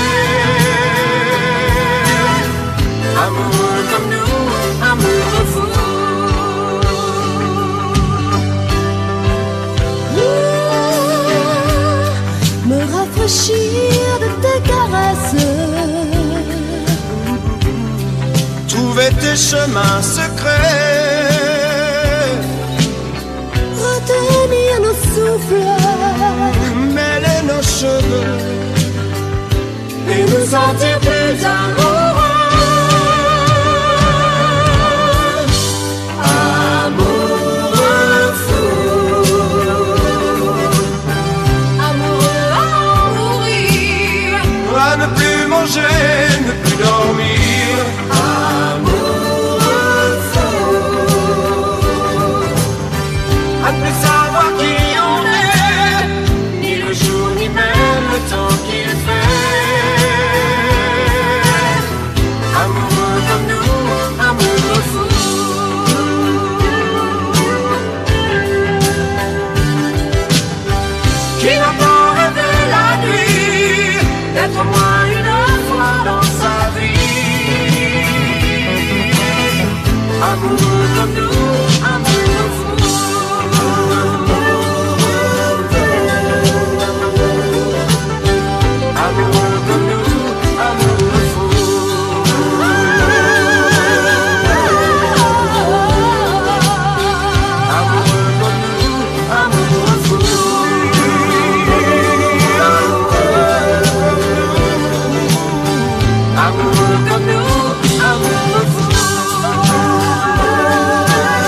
fait. amoureux comme nous, Amoureux fou, me rafraîchir de tes caresses, trouver tes chemins secrets, retenir nos souffles, mêler nos cheveux et nous sentir plus amoureux. Amoureux fous, Amoureux à mourir, à ne plus manger, ne plus dormir. Amoureux fous, à ne plus savoir qui on est, ni le jour ni même le temps qu'il fait. amoureux comme nous, Amoureux fou, qui n'a pas rêvé la nuit d'être au moins une fois dans sa vie. Amoureux comme nous, amoureux fou. Amoureux comme nous, amoureux fou. Amoureux comme nous, amoureux fou. Amoureux comme nous, amoureux fou.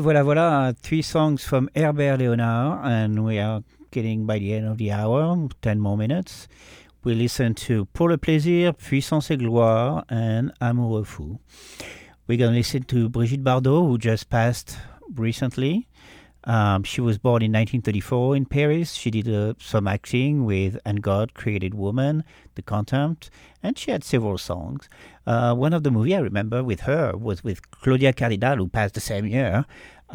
voilà, 3 songs from Herbert Léonard, and we are getting by the end of the hour, 10 more minutes. We listen to Pour le plaisir, Puissance et gloire, and Amoureux fou. We're going to listen to Brigitte Bardot, who just passed recently. She was born in 1934 in Paris. She did some acting with And God Created Woman, The Contempt, and she had several songs. One of the movies I remember with her was with Claudia Cardinal, who passed the same year,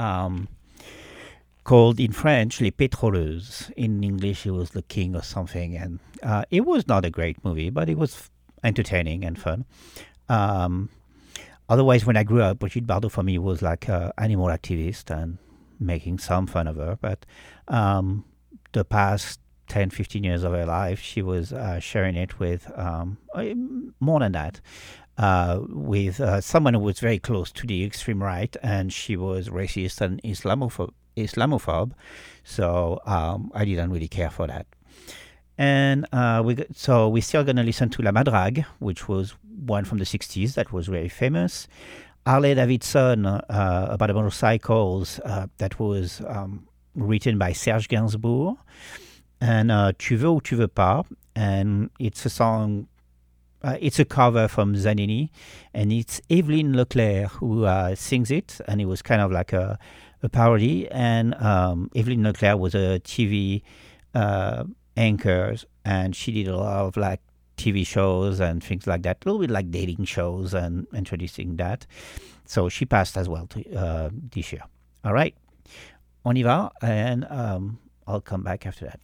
called in French Les Pétroleuses. In English, it was The King or something. And it was not a great movie, but it was entertaining and fun. Otherwise, when I grew up, Brigitte Bardot for me was like an animal activist and making some fun of her. But the past 10, 15 years of her life, she was sharing it with, more than that, with someone who was very close to the extreme right, and she was racist and Islamophobe. So I didn't really care for that. And so we're still going to listen to La Madrague, which was one from the 60s that was very famous. Harley Davidson, about motorcycles, that was written by Serge Gainsbourg. And Tu veux ou tu veux pas, and it's a song, it's a cover from Zanini, and it's Evelyne Leclerc who sings it, and it was kind of like a parody. And Evelyne Leclerc was a TV anchor, and she did a lot of like TV shows and things like that, a little bit like dating shows and introducing that. So she passed as well this year. All right, on y va, and I'll come back after that.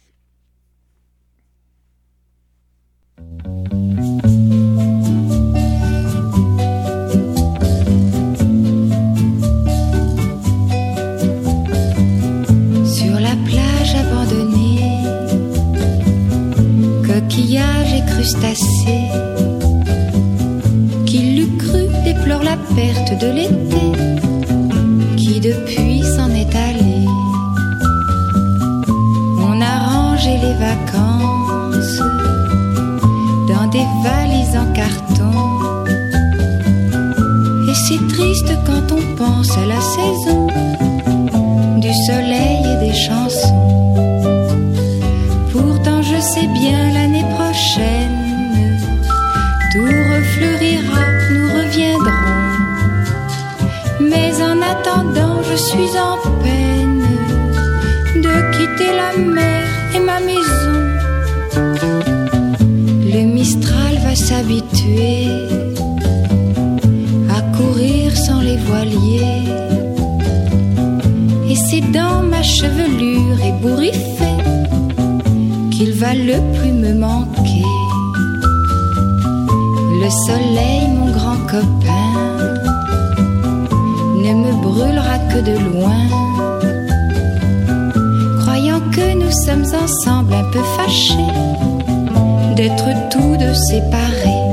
Sur la plage abandonnée, coquillages et crustacés, qui l'eût cru déplore la perte de l'été, qui depuis s'en est allé. On a rangé les vacances dans des valises en carton, et c'est triste quand on pense à la saison du soleil et des chansons. Pourtant je sais bien l'année prochaine tout refleurira, nous reviendrons. Mais en attendant je suis en peine de quitter la mer et ma maison. Le Mistral va s'habituer à courir sans les voiliers, et c'est dans ma chevelure ébouriffée qu'il va le plus me manquer. Le soleil, mon grand copain, ne me brûlera que de loin, croyant que nous sommes ensemble un peu fâchés d'être tous deux séparés.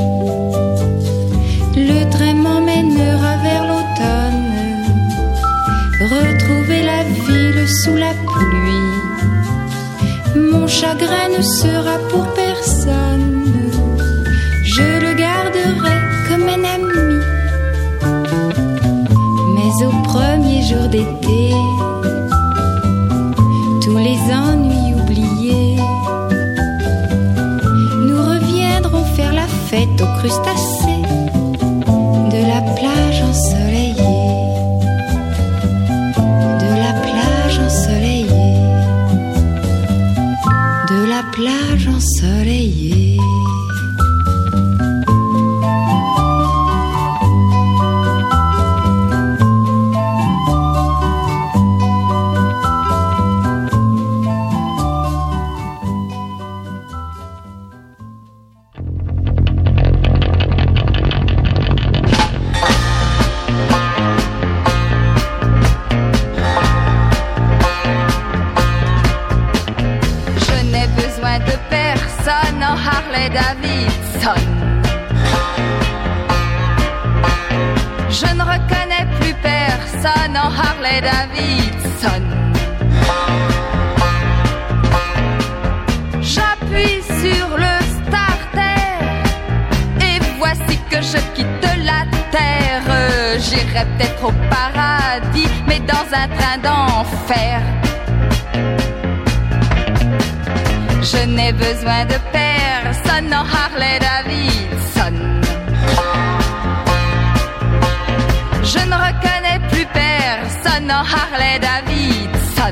Le train m'emmènera vers l'automne, retrouver la ville sous la pluie. Mon chagrin ne sera pour personne, je le garderai comme un ami. Mais au premier jour d'été, tous les ennuis oubliés, nous reviendrons faire la fête aux crustacés de la plage ensoleillée, de la plage ensoleillée, de la plage ensoleillée. Davidson. Je ne reconnais plus personne en Harley Davidson. J'appuie sur le starter et voici que je quitte la terre. J'irai peut-être au paradis, mais un train d'enfer. Je n'ai besoin de personne en Harley Davidson. Je ne reconnais plus personne en Harley Davidson.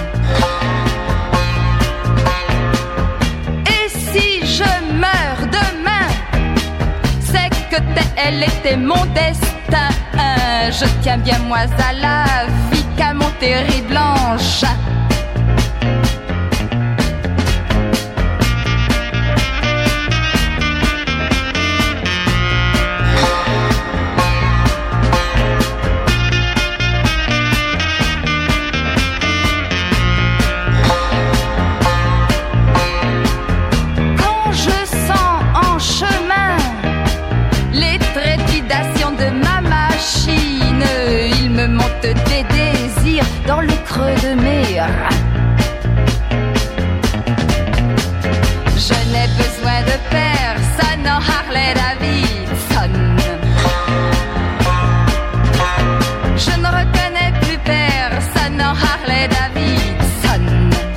Et si je meurs demain, c'est que elle était mon destin. Je tiens bien moi à la vie qu'à mon terrible engin. Des désirs dans le creux de mes reins. Je n'ai besoin de personne en Harley Davidson. Je ne reconnais plus personne en Harley Davidson.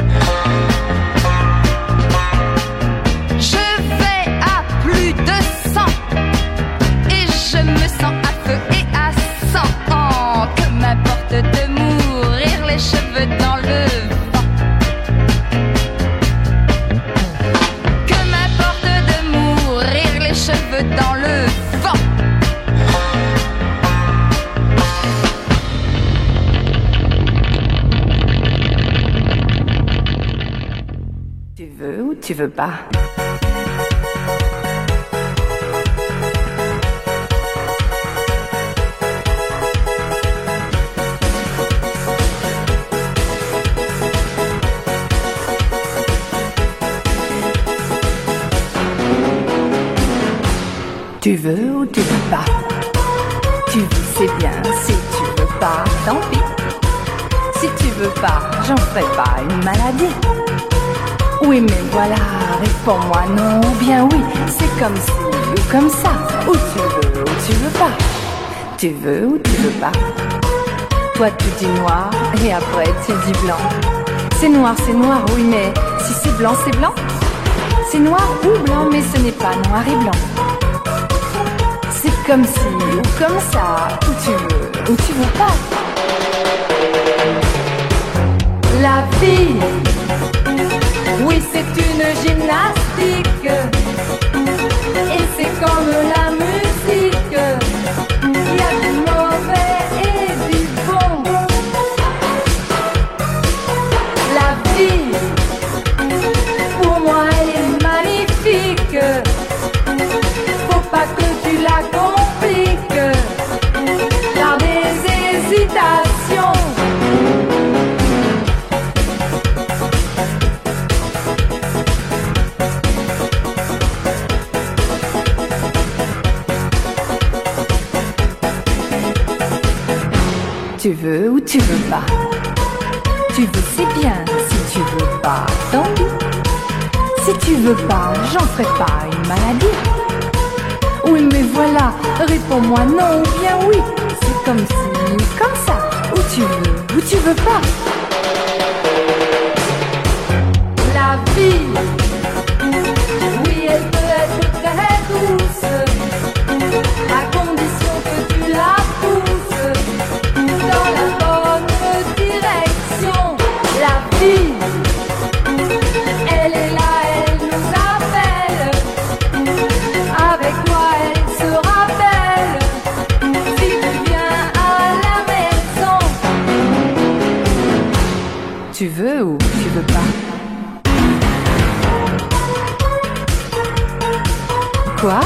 Je vais à plus de 100 et je me sens à feu et à sang. Que m'importe de mourir les cheveux dans le vent. Que m'importe de mourir les cheveux dans le vent. Tu veux ou tu veux pas? Tu veux ou tu veux pas? Tu veux, c'est bien. Si tu veux pas, tant pis. Si tu veux pas, j'en ferai pas une maladie. Oui, mais voilà, réponds-moi non ou bien oui. C'est comme ci ou comme ça. Ou tu veux ou tu veux pas. Tu veux ou tu veux pas. Toi tu dis noir et après tu dis blanc. C'est noir, oui, mais si c'est blanc, c'est blanc. C'est noir ou blanc, mais ce n'est pas noir et blanc. C'est comme ci ou comme ça, où tu veux ou tu veux pas. La vie, oui c'est une gymnastique. Et c'est comme la musique, il y a du mauvais et du bon. La vie, pour moi elle est magnifique. Faut pas que tu la compliques par des hésitations. Tu veux ou tu veux pas. Tu veux c'est bien, si tu veux pas, tant pis. Si tu veux pas, j'en ferai pas une maladie. Oui mais voilà, réponds-moi non ou bien oui. C'est comme ci, comme ça, où tu veux ou tu veux pas. La vie, oui elle peut être très douce, à condition que tu la pousses dans la bonne direction. La vie, elle est là, elle nous appelle. Avec toi elle se rappelle si tu viens à la maison. Tu veux ou tu veux pas? Quoi?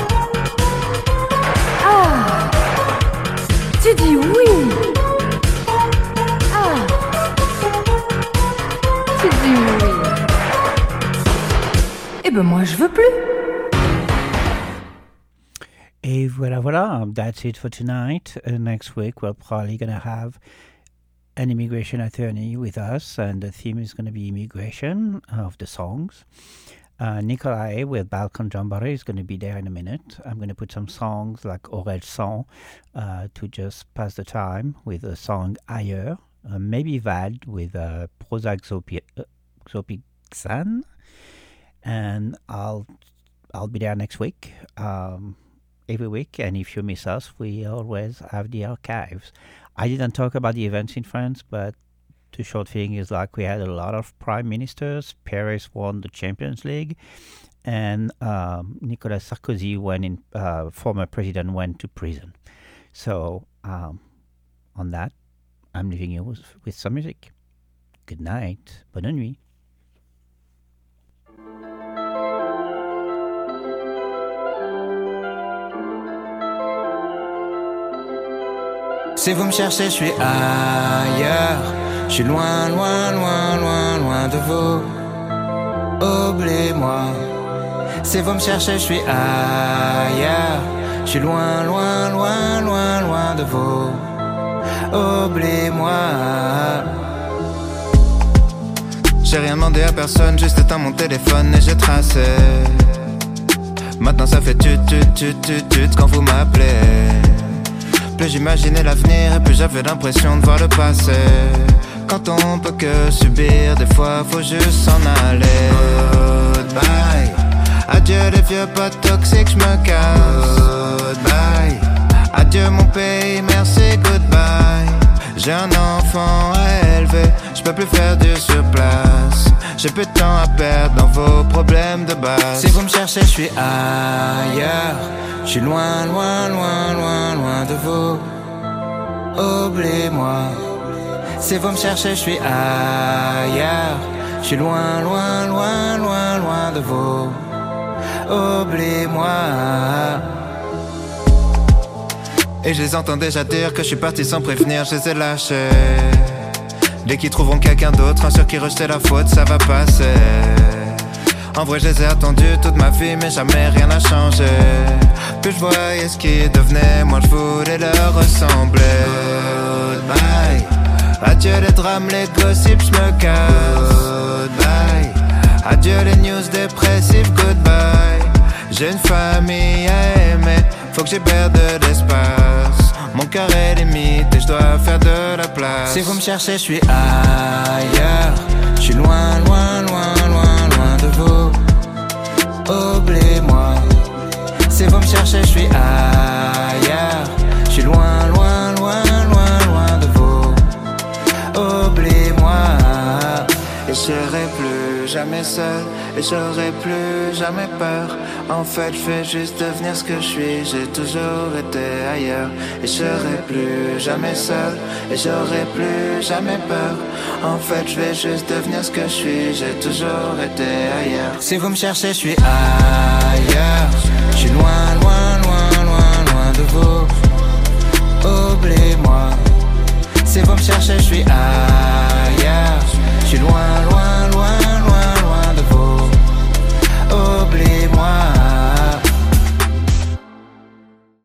Ah, tu dis oui. Ah, tu dis oui. Eh ben moi je veux plus. Et voilà, that's it for tonight. Next week we're probably going to have an immigration attorney with us, and the theme is going to be immigration of the songs. Nikolai with Balkan Jamboree is going to be there in a minute. I'm going to put some songs like Aurel San to just pass the time with the song Ailleurs, maybe Vald with Prozac Zopixan, and I'll be there next week, every week. And if you miss us, we always have the archives. I didn't talk about the events in France, but the short thing is like we had a lot of prime ministers. Paris won the Champions League, and Nicolas Sarkozy, former president, went to prison. So on that, I'm leaving you with some music. Good night. Bonne nuit. Si vous me cherchez, je suis ailleurs. Je suis loin, loin, loin, loin, loin de vous. Oubliez-moi. Si vous me cherchez, je suis ailleurs. Je suis loin, loin, loin, loin, loin de vous. Oubliez-moi. J'ai rien demandé à personne, juste éteint mon téléphone et j'ai tracé. Maintenant ça fait tut quand vous m'appelez. Plus j'imaginais l'avenir et plus j'avais l'impression de voir le passé. Quand on peut que subir, des fois faut juste s'en aller. Goodbye. Adieu les vieux potes toxiques, j'me casse. Goodbye. Adieu mon pays, merci, goodbye. J'ai un enfant à élever, j'peux plus faire du surplace. J'ai peu de temps à perdre dans vos problèmes de base. Si vous me cherchez, je suis ailleurs. Je suis loin, loin, loin, loin, loin de vous. Oubliez-moi. Si vous me cherchez, je suis ailleurs. Je suis loin, loin, loin, loin, loin de vous. Oubliez-moi. Et je les entends déjà dire que je suis parti sans prévenir, je les ai lâchés. Dès qu'ils trouveront quelqu'un d'autre, un sur qui rejeter la faute, ça va passer. En vrai je les ai attendus toute ma vie, mais jamais rien n'a changé. Plus je voyais ce qui devenait, moi je voulais leur ressembler. Goodbye. Adieu les drames, les gossips, je me casse. Goodbye. Adieu les news dépressives, goodbye. J'ai une famille à aimer, faut que j'hiberne de l'espace. Mon cœur est limite et je dois faire de la place. Si vous me cherchez, je suis ailleurs. Je suis loin, loin, loin, loin, loin de vous. Oubliez-moi. Si vous me cherchez, je suis ailleurs. Je suis loin, loin, loin, loin, loin de vous. Oubliez-moi. Et je serai plus jamais seul, et j'aurai plus jamais peur. En fait je vais juste devenir ce que je suis. J'ai toujours été ailleurs. Et je serai plus jamais seul, et j'aurai plus jamais peur. En fait je vais juste devenir ce que je suis. J'ai toujours été ailleurs. Si vous me cherchez, je suis ailleurs. Je suis loin, loin, loin, loin, loin de vous. Oubliez-moi. Si vous me cherchez, je suis ailleurs. Je suis loin, loin.